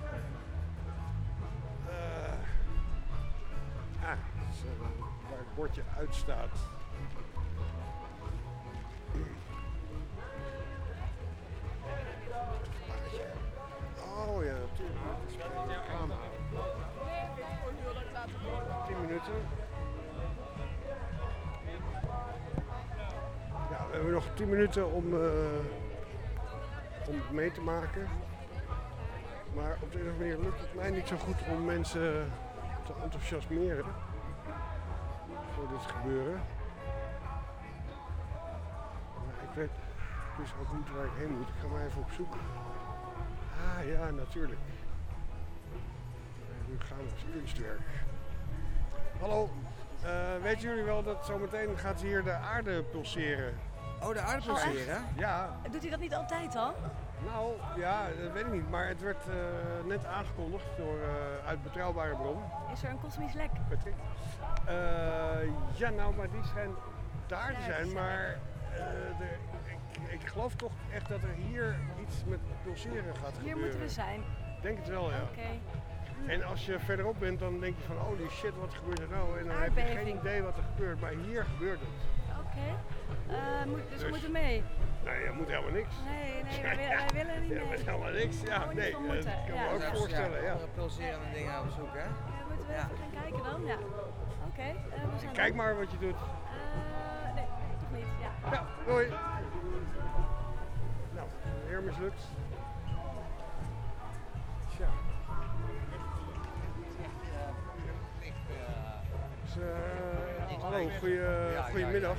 So, waar het bordje uitstaat. Oh ja, natuurlijk. Camera. 10 minuten. Ja, we hebben nog 10 minuten om het mee te maken. Maar op de een of andere manier lukt het mij niet zo goed om mensen te enthousiasmeren voor dit gebeuren. Maar ik weet dus ook niet waar ik heen moet. Ik ga maar even op zoek. Ah ja, natuurlijk. Nu gaan we als kunstwerk. Hallo, weten jullie wel dat zometeen gaat hier de aarde pulseren? Oh, de aarde pulseren? Ja. Doet hij dat niet altijd dan? Nou, ja, dat weet ik niet. Maar het werd net aangekondigd door uit betrouwbare bron. Is er een kosmisch lek? Patrick. Ja, nou, maar die schijnt daar te zijn. Maar ik geloof toch echt dat er hier iets met pulseren gaat gebeuren. Hier moeten we zijn. Ik denk het wel, ja. Oké. En als je verderop bent, dan denk je van, holy shit, wat gebeurt er nou? En dan heb je geen idee wat er gebeurt. Maar hier gebeurt het. Oké. Dus we moeten mee? Nee, je moet helemaal niks. Nee, wij willen niet mee. Ja, met helemaal niks. Ja, nee, dat kan me ook voorstellen. Ja. Pulserende dingen op zoek, hè? Moeten we even gaan kijken dan? Ja. Oké. Kijk maar wat je doet. Nee, toch niet. Ja. Ja, doei. Nou, weer mislukt. Tja. Hallo, goedemiddag.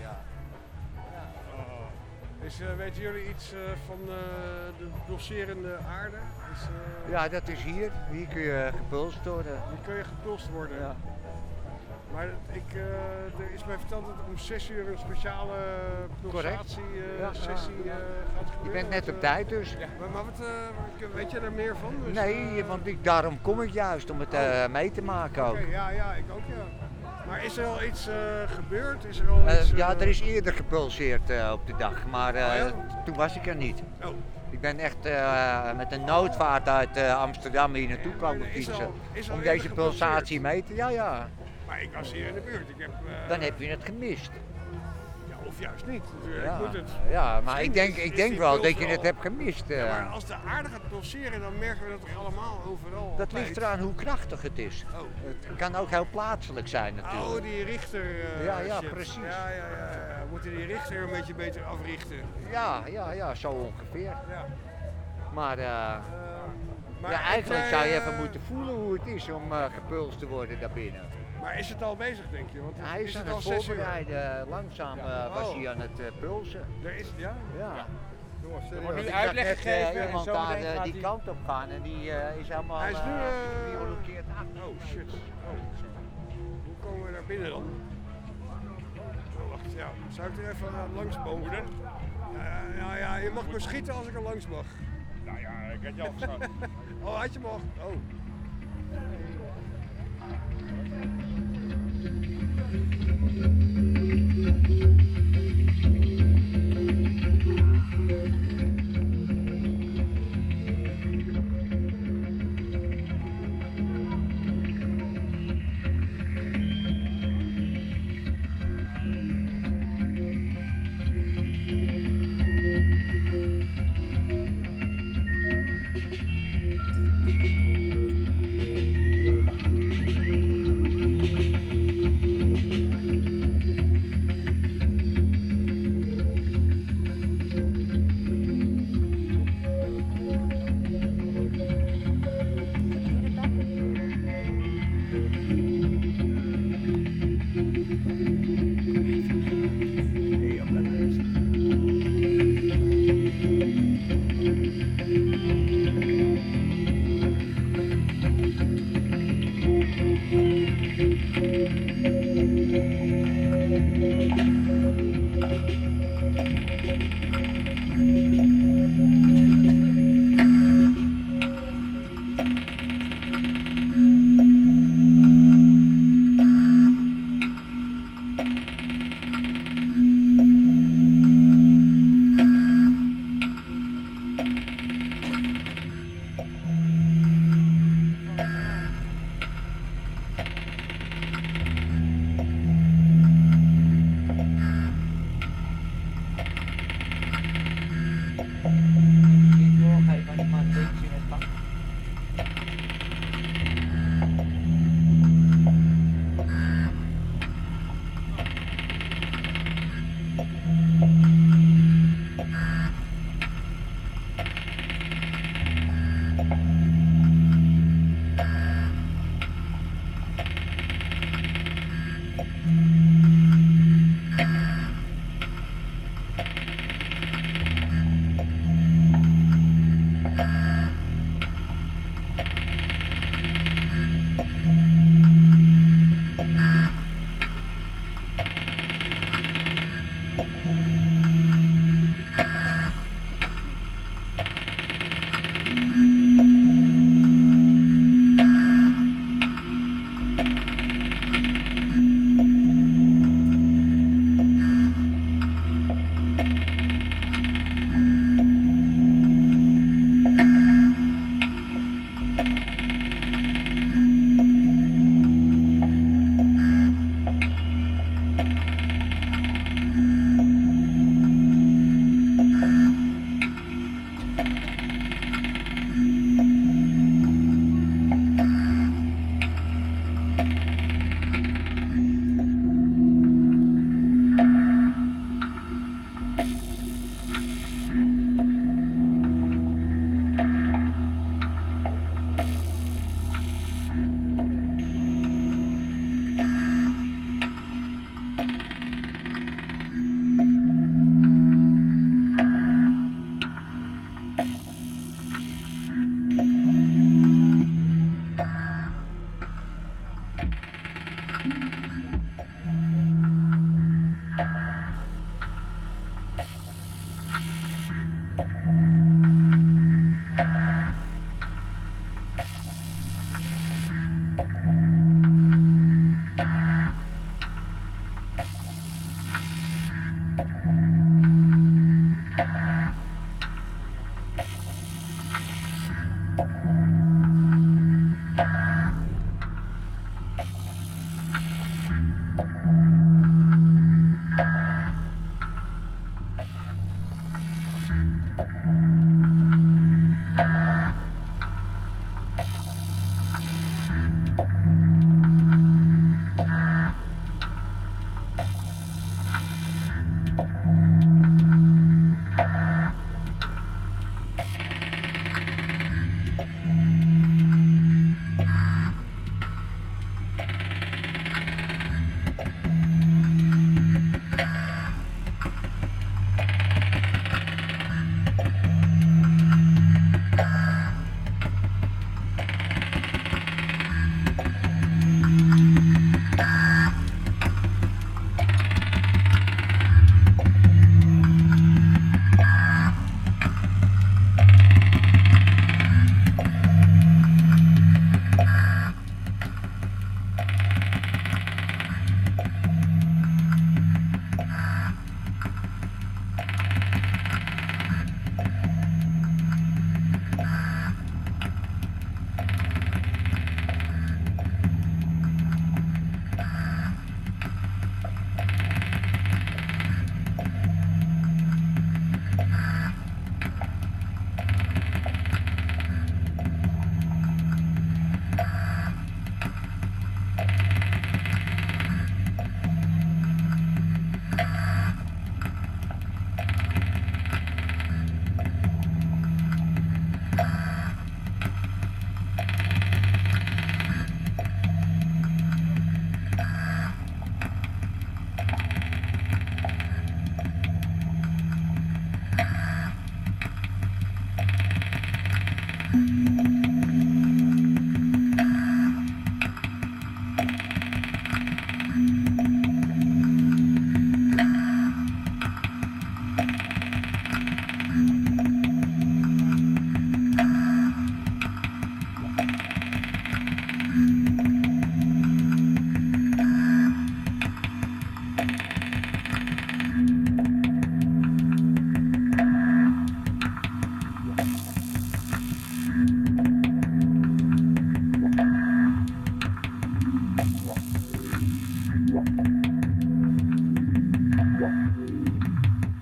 Weten jullie iets van de pulserende aarde? Ja, dat is hier. Hier kun je gepulst worden. Hier kun je gepulst worden. Ja. Maar er is mij verteld dat er om 6 uur een speciale pulsatie-sessie gaat gebeuren. Je bent net op tijd dus. Ja. Maar weet je er meer van? Dus, nee, want daarom kom ik juist, om het mee te maken ook. Okay, ja, ik ook ja. Maar is er al iets gebeurd? Is er al iets, ja, er is eerder gepulseerd op de dag, maar toen was ik er niet. Oh. Ik ben echt met een noodvaart uit Amsterdam hier naartoe komen fietsen. Om deze pulsatie mee te... Ja. Maar ik was hier in de buurt. Dan heb je het gemist. Ja, of juist niet. Ja, maar ik denk wel dat je het hebt gemist. Ja, maar als de aarde gaat pulseren, dan merken we dat er allemaal overal... Dat ligt eraan hoe krachtig het is. Oh. Het kan ook heel plaatselijk zijn natuurlijk. Oh, die richter... ja, shit. precies. Ja. We moeten die richter een beetje beter africhten. Ja, zo ongeveer. Ja. Maar eigenlijk zou je even moeten voelen hoe het is om gepulst te worden daarbinnen. Maar is het al bezig, denk je? Want hij is aan het voorbereiden. Langzaam was hij aan het pulsen. Ja? Jongens, er wordt nu uitleg gegeven. Iemand daar die kant op gaan en die is helemaal gebiologeerd af. Oh shit. Hoe komen we daar binnen dan? Oh, wacht, ja. Zou ik er even langs bomen? Ja, je mag me schieten als ik er langs mag. Nou ja, ik had je al geschoten. Oh, had je mag? Oh.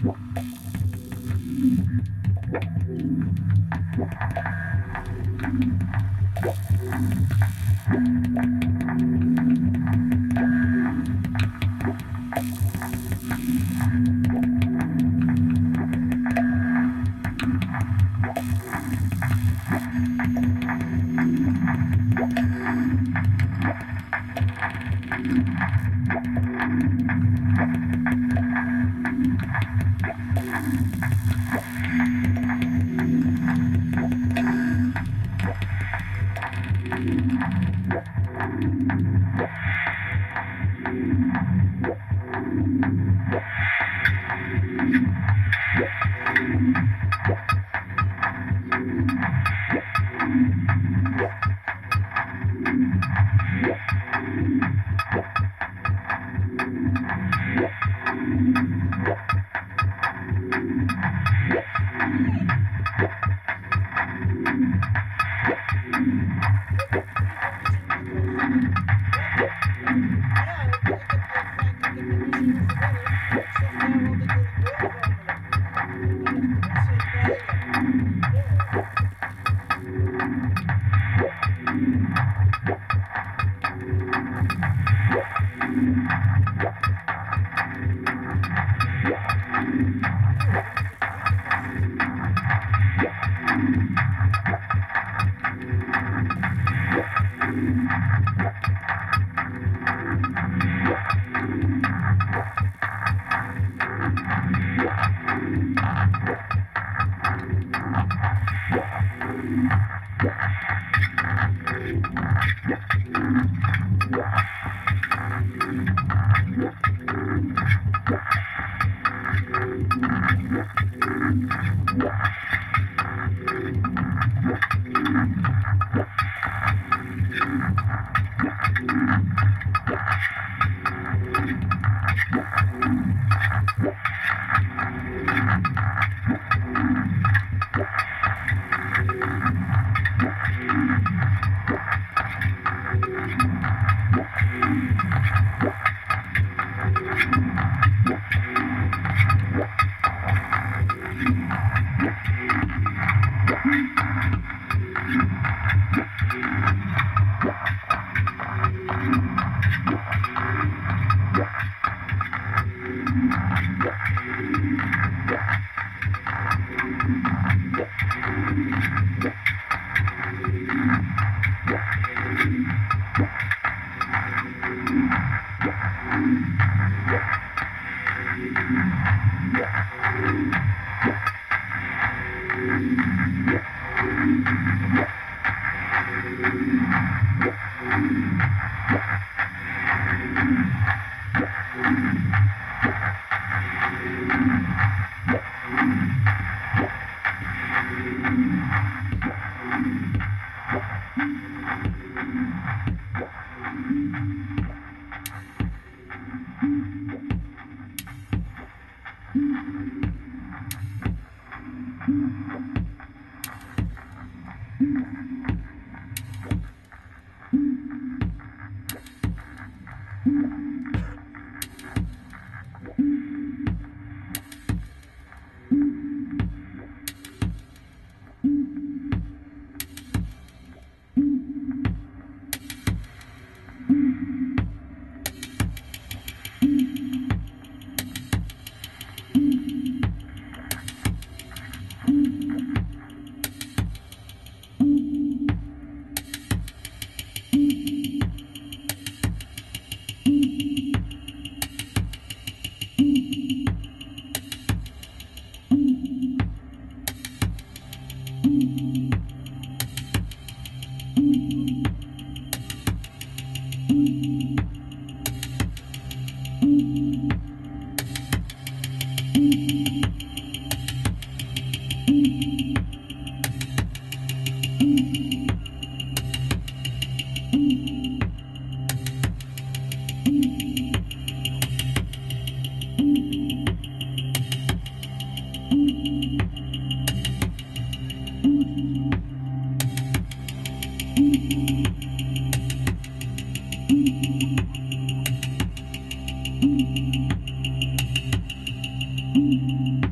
Thank you.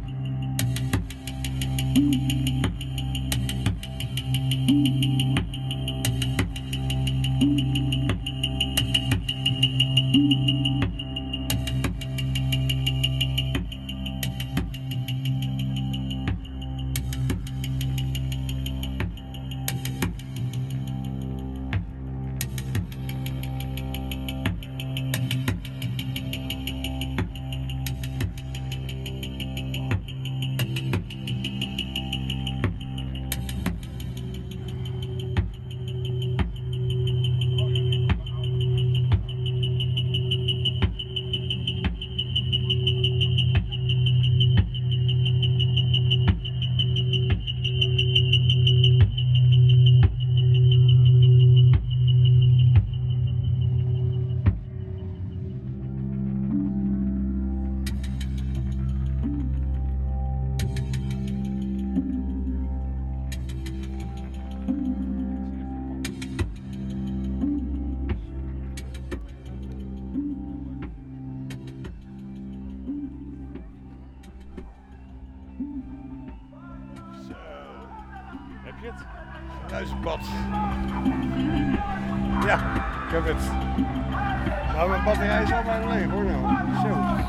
Thuis het bad. Ja, ik heb het. Nou, mijn batterij is al bijna leeg hoor nou. Zo.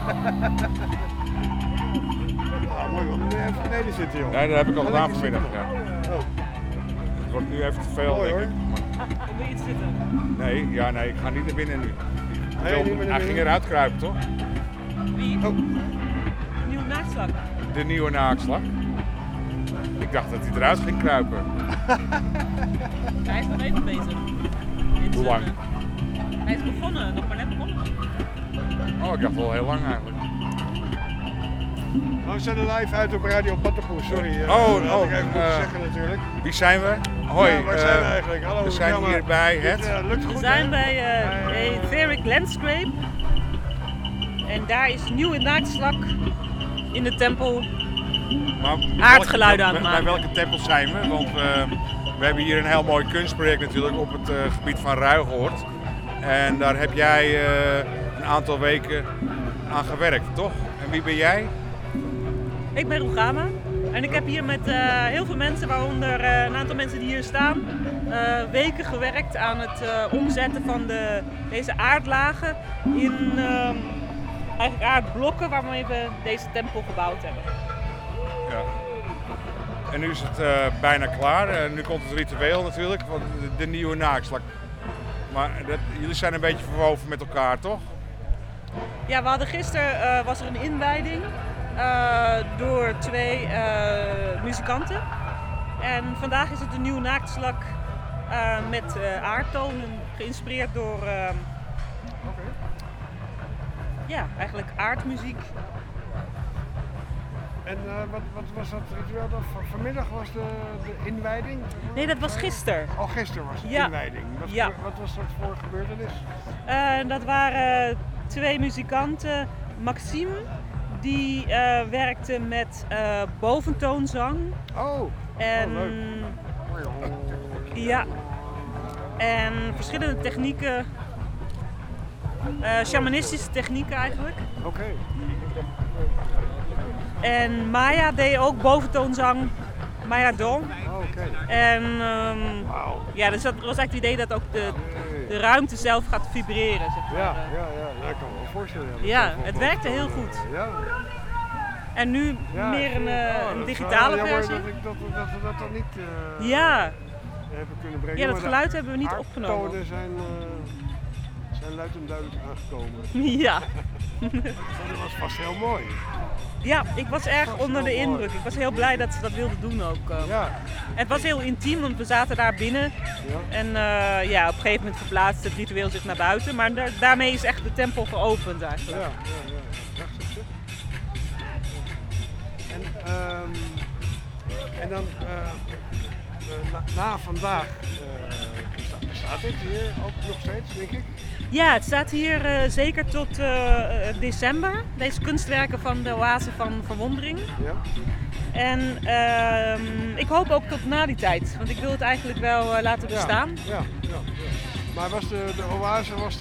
Ah, mooi man. Nu even beneden zitten joh. Nee, dat heb ik al gedaan vanmiddag. Ja. Oh. Het wordt nu even te veel, mooi, denk ik. Wil je iets zitten? Nee, ik ga niet naar binnen nu. Nee, niet meer naar Hij ging binnen. eruit kruipen, toch? Wie? Oh. Nieuwe naaktslak. De nieuwe naakslag. Ik dacht dat hij eruit ging kruipen. Hij is nog even bezig. Hoe lang? Hij is begonnen, nog maar net begonnen. Oh, ik dacht wel heel lang eigenlijk. Oh, we zijn er live uit op Radio Pattenpoel, sorry. Dat had ik even moeten zeggen natuurlijk. Wie zijn we? Hoi. Ja, waar zijn we eigenlijk? Hallo, we zijn jammer. hier bij het... lukt goed, we zijn bij Etheric Landscape. En daar is nieuwe naaktslak in de tempel aardgeluiden aan het maken. Bij welke tempel zijn we? Want we hebben hier een heel mooi kunstproject natuurlijk op het gebied van Ruigoord. En daar heb jij een aantal weken aan gewerkt, toch? En wie ben jij? Ik ben Rugama en ik heb hier met heel veel mensen, waaronder een aantal mensen die hier staan, weken gewerkt aan het omzetten van deze aardlagen in eigenlijk aardblokken waarmee we deze tempel gebouwd hebben. Ja. En nu is het bijna klaar. Nu komt het ritueel natuurlijk, van de nieuwe naakslak. Maar jullie zijn een beetje verwoven met elkaar, toch? Ja, we hadden gisteren was er een inwijding door 2 muzikanten. En vandaag is het de nieuwe naaktslak met aardtonen, geïnspireerd door ja, eigenlijk aardmuziek. En wat was dat ritueel dan? Vanmiddag was de inwijding? Nee, dat was gisteren. Oh, gisteren was de inwijding. Wat was dat voor gebeurtenis? Dat waren 2 muzikanten. Maxime, die werkte met boventoonzang. Oh, en, leuk. Ja. En verschillende technieken. Shamanistische technieken eigenlijk. Oké. En Maya deed ook boventoonzang, Maya Dong. En ja, dus dat was eigenlijk het idee dat ook de ruimte zelf gaat vibreren. Zeg maar. Ja, dat kan me wel voorstellen. Ja, het werkte heel goed. Ja. En nu meer een digitale versie. Dat we dat dan niet hebben kunnen brengen. Ja, dat geluid hebben we niet opgenomen. De zijn luid en duidelijk aangekomen. Ja. Dat was vast heel mooi. Ja, ik was erg onder de indruk. Ik was heel blij dat ze dat wilden doen ook. Het was heel intiem, want we zaten daar binnen. Ja. En ja, op een gegeven moment verplaatste het ritueel zich naar buiten. Maar daarmee is echt de tempel geopend eigenlijk. Ja. En dan na vandaag bestaat dit hier ook nog steeds, denk ik? Ja, het staat hier zeker tot december. Deze kunstwerken van de Oase van Verwondering. Ja. En ik hoop ook tot na die tijd, want ik wil het eigenlijk wel laten bestaan. Ja. Maar was de Oase, was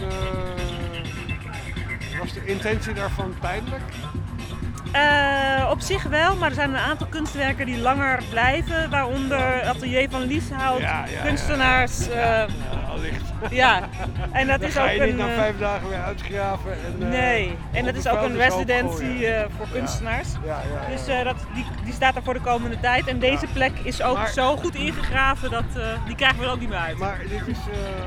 de intentie daarvan tijdelijk? Op zich wel, maar er zijn een aantal kunstwerken die langer blijven, waaronder Atelier van Lieshout, kunstenaars. Ja, en dat is ook ga je niet na 5 dagen weer uitgraven. Nee, en dat is ook een residentie voor kunstenaars. Dus die staat er voor de komende tijd. En deze plek is ook zo goed ingegraven dat die krijgen we er ook niet meer uit. Maar dit is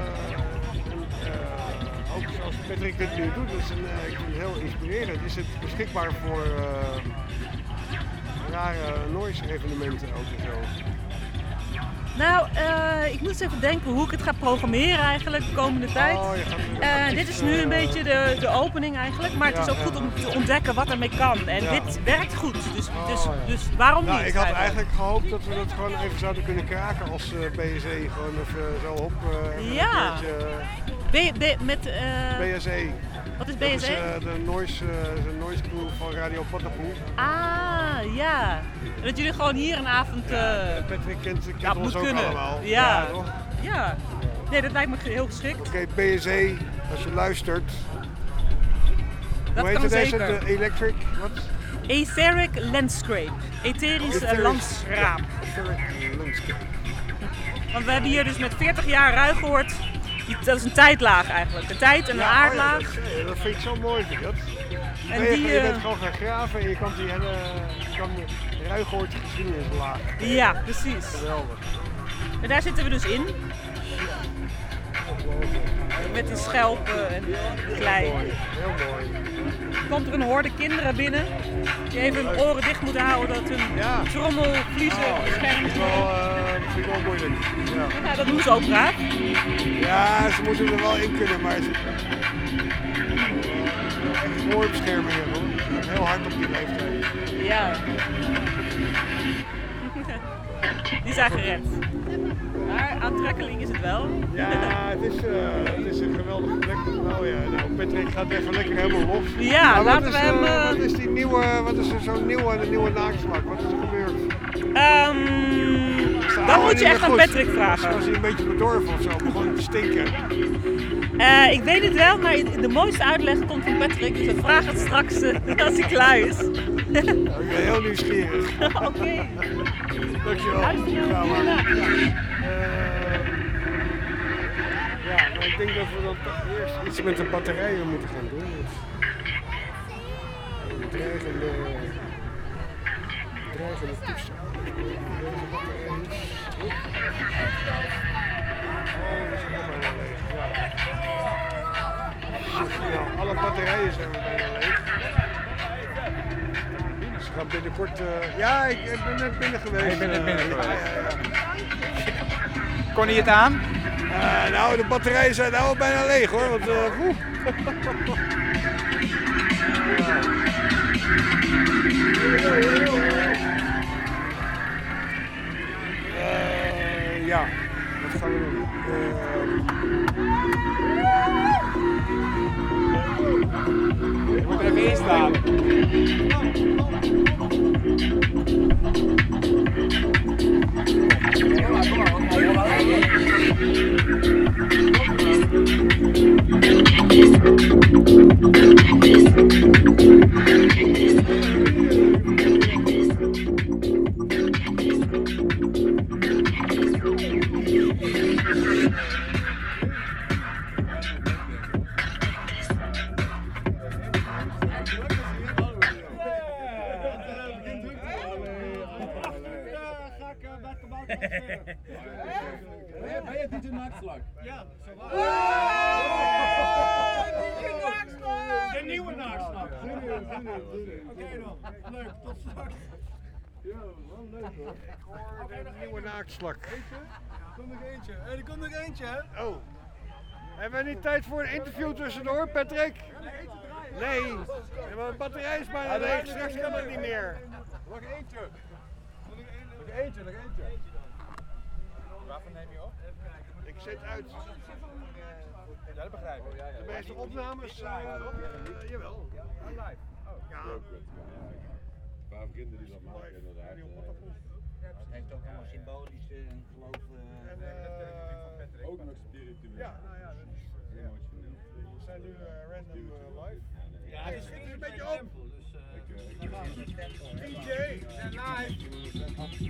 ook zoals Patrick het nu doet, dat is ik vind het heel inspirerend. Is het beschikbaar voor rare noise evenementen ook en zo? Nou, ik moet eens even denken hoe ik het ga programmeren eigenlijk de komende tijd. Dit is nu een beetje de opening eigenlijk, maar het is ook goed om te ontdekken wat ermee kan. En dit werkt goed, dus waarom niet? Ik had eigenlijk gehoopt dat we dat gewoon even zouden kunnen kraken als BSE. Gewoon even zo op ja. met BSE. Wat is BSE? Dat is de noise crew van Radio Pattenpoel. Ah, ja. Dat jullie gewoon hier een avond... Patrick kent ons ook kunnen. allemaal. Ja. Ja. Nee, dat lijkt me heel geschikt. Oké, BSE, als je luistert. Dat hoe heet kan deze? zeker. De Electric, wat? Etheric Landscape. Etherisch landschap. Etheric Landscape. Want we hebben hier dus met 40 jaar Ruigoord, dat is een tijdlaag eigenlijk. Een tijd en een aardlaag. Dat vind ik zo mooi. En je bent gewoon gaan graven en je kan die hele Ruigoord geschiedenislaag. Ja, precies. Geweldig. En daar zitten we dus in. Met die schelpen en klei. Heel mooi. Komt er een horde kinderen binnen die even hun oren dicht moeten houden dat hun trommelvliezen beschermd worden. Dat vind ik wel moeilijk. Ja, dat doen ze ook graag. Ja, ze moeten er wel in kunnen, maar ze echt oorbescherming hebben hoor. Heel hard op die leeftijd. Ja. Die zijn gered. Maar aantrekkelijk is het wel. Ja, het is een geweldige plek. Nou ja, Patrick gaat even lekker helemaal los. Ja, maar laten we hem... Wat is er zo nieuw aan de nieuwe naaktslak? Wat is er gebeurd? Dan moet je echt aan Patrick vragen. Was hij een beetje bedorven of zo? Begon te stinken? Ik weet het wel, maar de mooiste uitleg komt van Patrick. Dus we vragen het straks als hij klaar is. Ik ben heel nieuwsgierig. Oké. Dankjewel. Ja, maar ik denk dat we dan eerst iets met de batterijen moeten gaan doen. Dreigende toestand. Ja, alle batterijen zijn we bijna leeg. Ze gaan binnenkort... Ja, ik ben net binnen geweest. Ik ben net binnen geweest. Ja. Kon hij het aan? Nou, de batterijen zijn nou al bijna leeg hoor. Want, ja, wat gaan we doen? Je moet er even in staan. Ben je DJ Naaktslak? Ja, zo waar. De nieuwe Naaktslak. Oké dan, leuk, tot straks. Ja, wel leuk hoor. De nieuwe naaktslak. Komt nog eentje. Er komt nog eentje hè? Oh. Hebben we niet tijd voor een interview tussendoor, Patrick? Nee. Maar de batterij is bijna leeg, straks kan het niet meer. Nog eentje. Nog eentje. Waarvan neem je op? Ik zet uit. Ja, dat begrijp ik. De meeste opnames, jawel. Live. Ja. Een paar vrienden die dat maken inderdaad. Het heeft ook allemaal symbolisch geloof. Ook nog spiritueel. Ja, nou ja, dat is emotioneel. We zijn nu random live. Ja, het is een beetje op. DJ, live.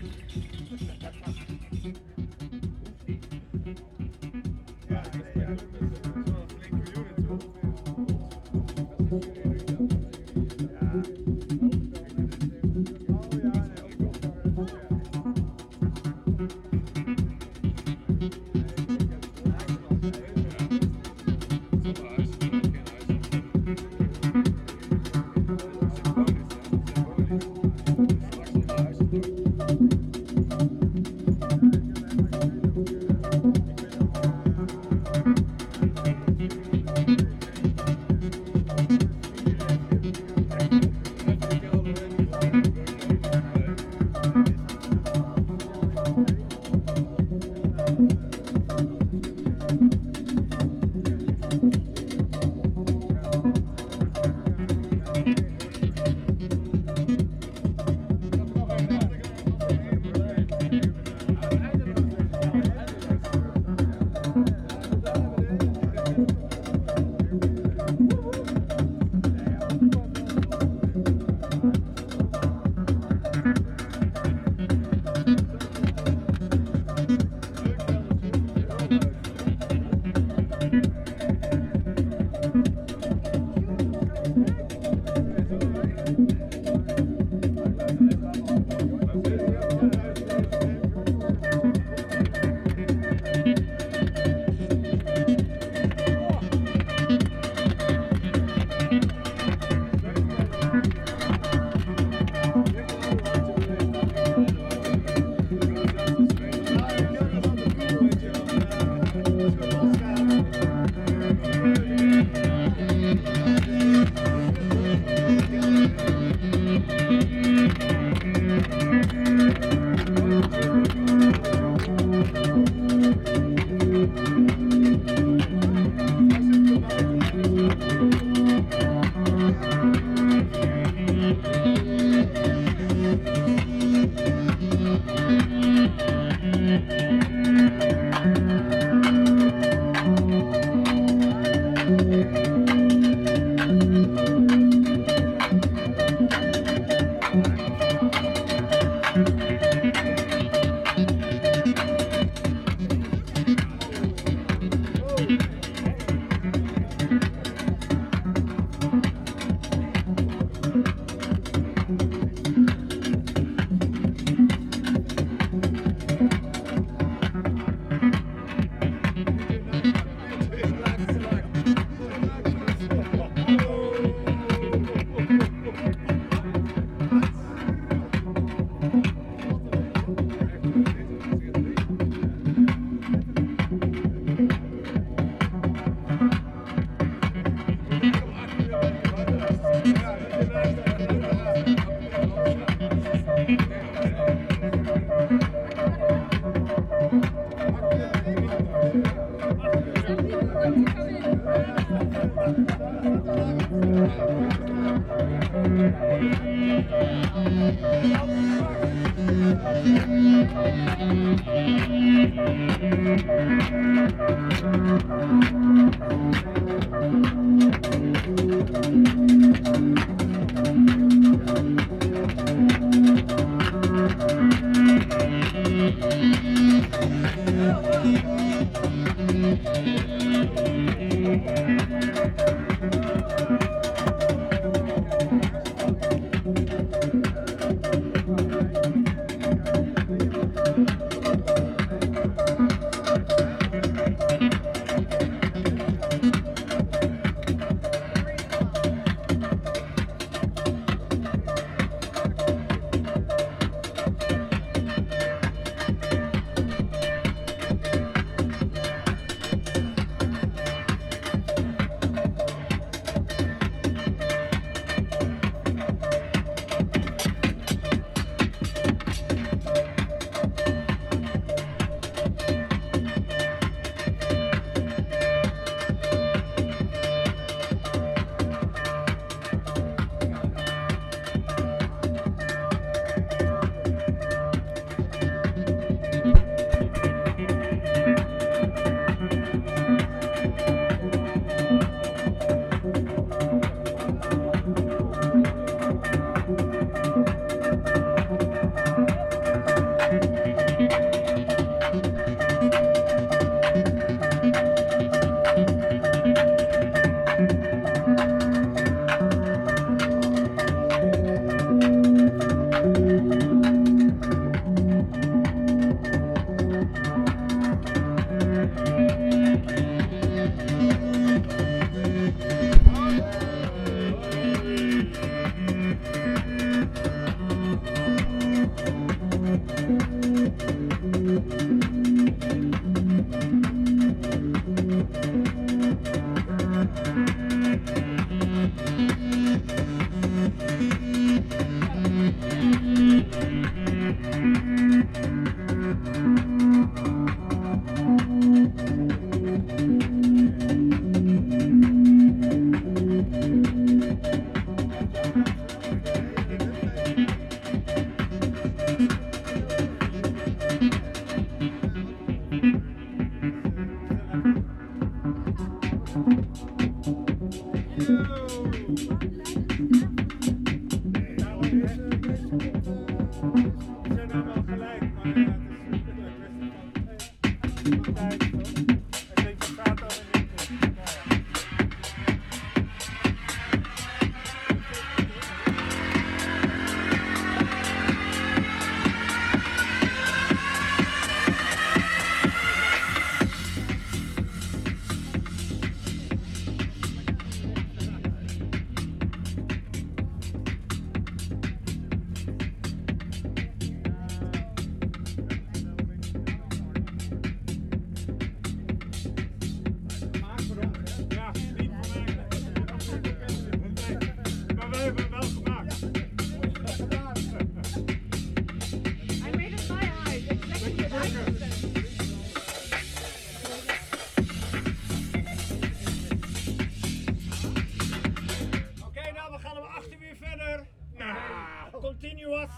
Continuous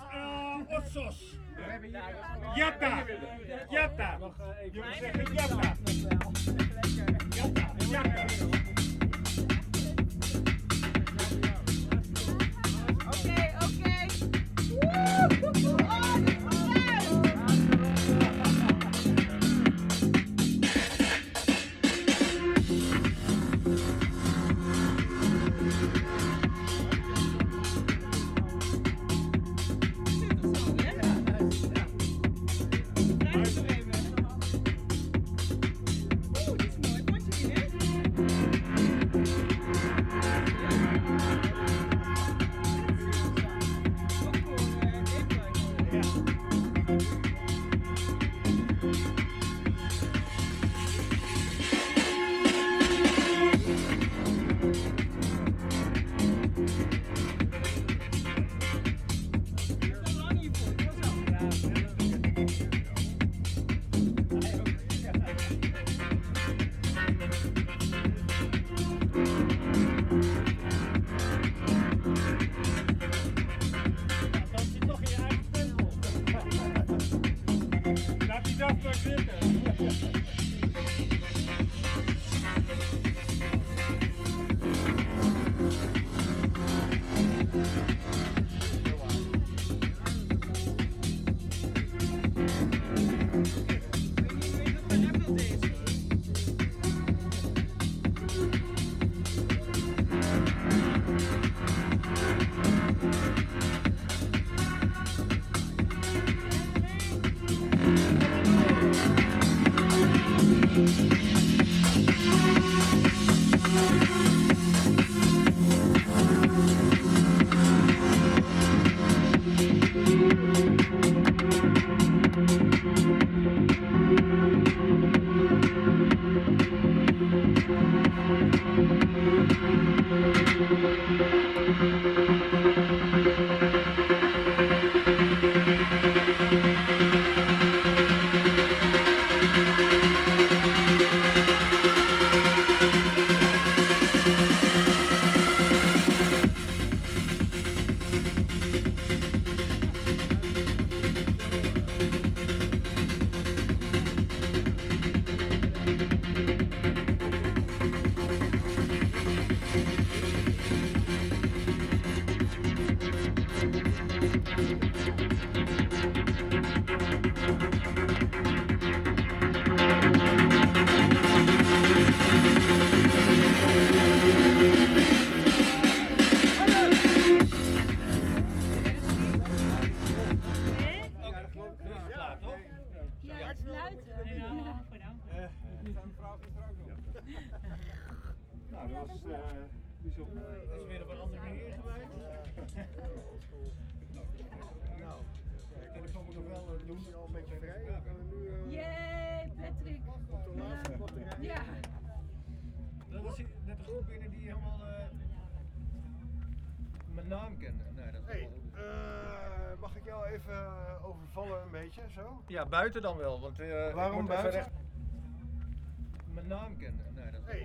ossos. Jatta. Jatta. Jullie zeggen jatta. Jatta. Jatta. Nou, dat was bijzonder. Dat is weer op een andere manier geweest. Nou, en ik kan het nog wel doen. Al een beetje vrij. Jee, Patrick. Ja. Dat was net een groep binnen die helemaal mijn naam kende. Nee, dat Hey, mag ik jou even overvallen een beetje, zo? ja, buiten dan wel, want waarom ik moet buiten? even recht... mijn naam kende. Nee, dat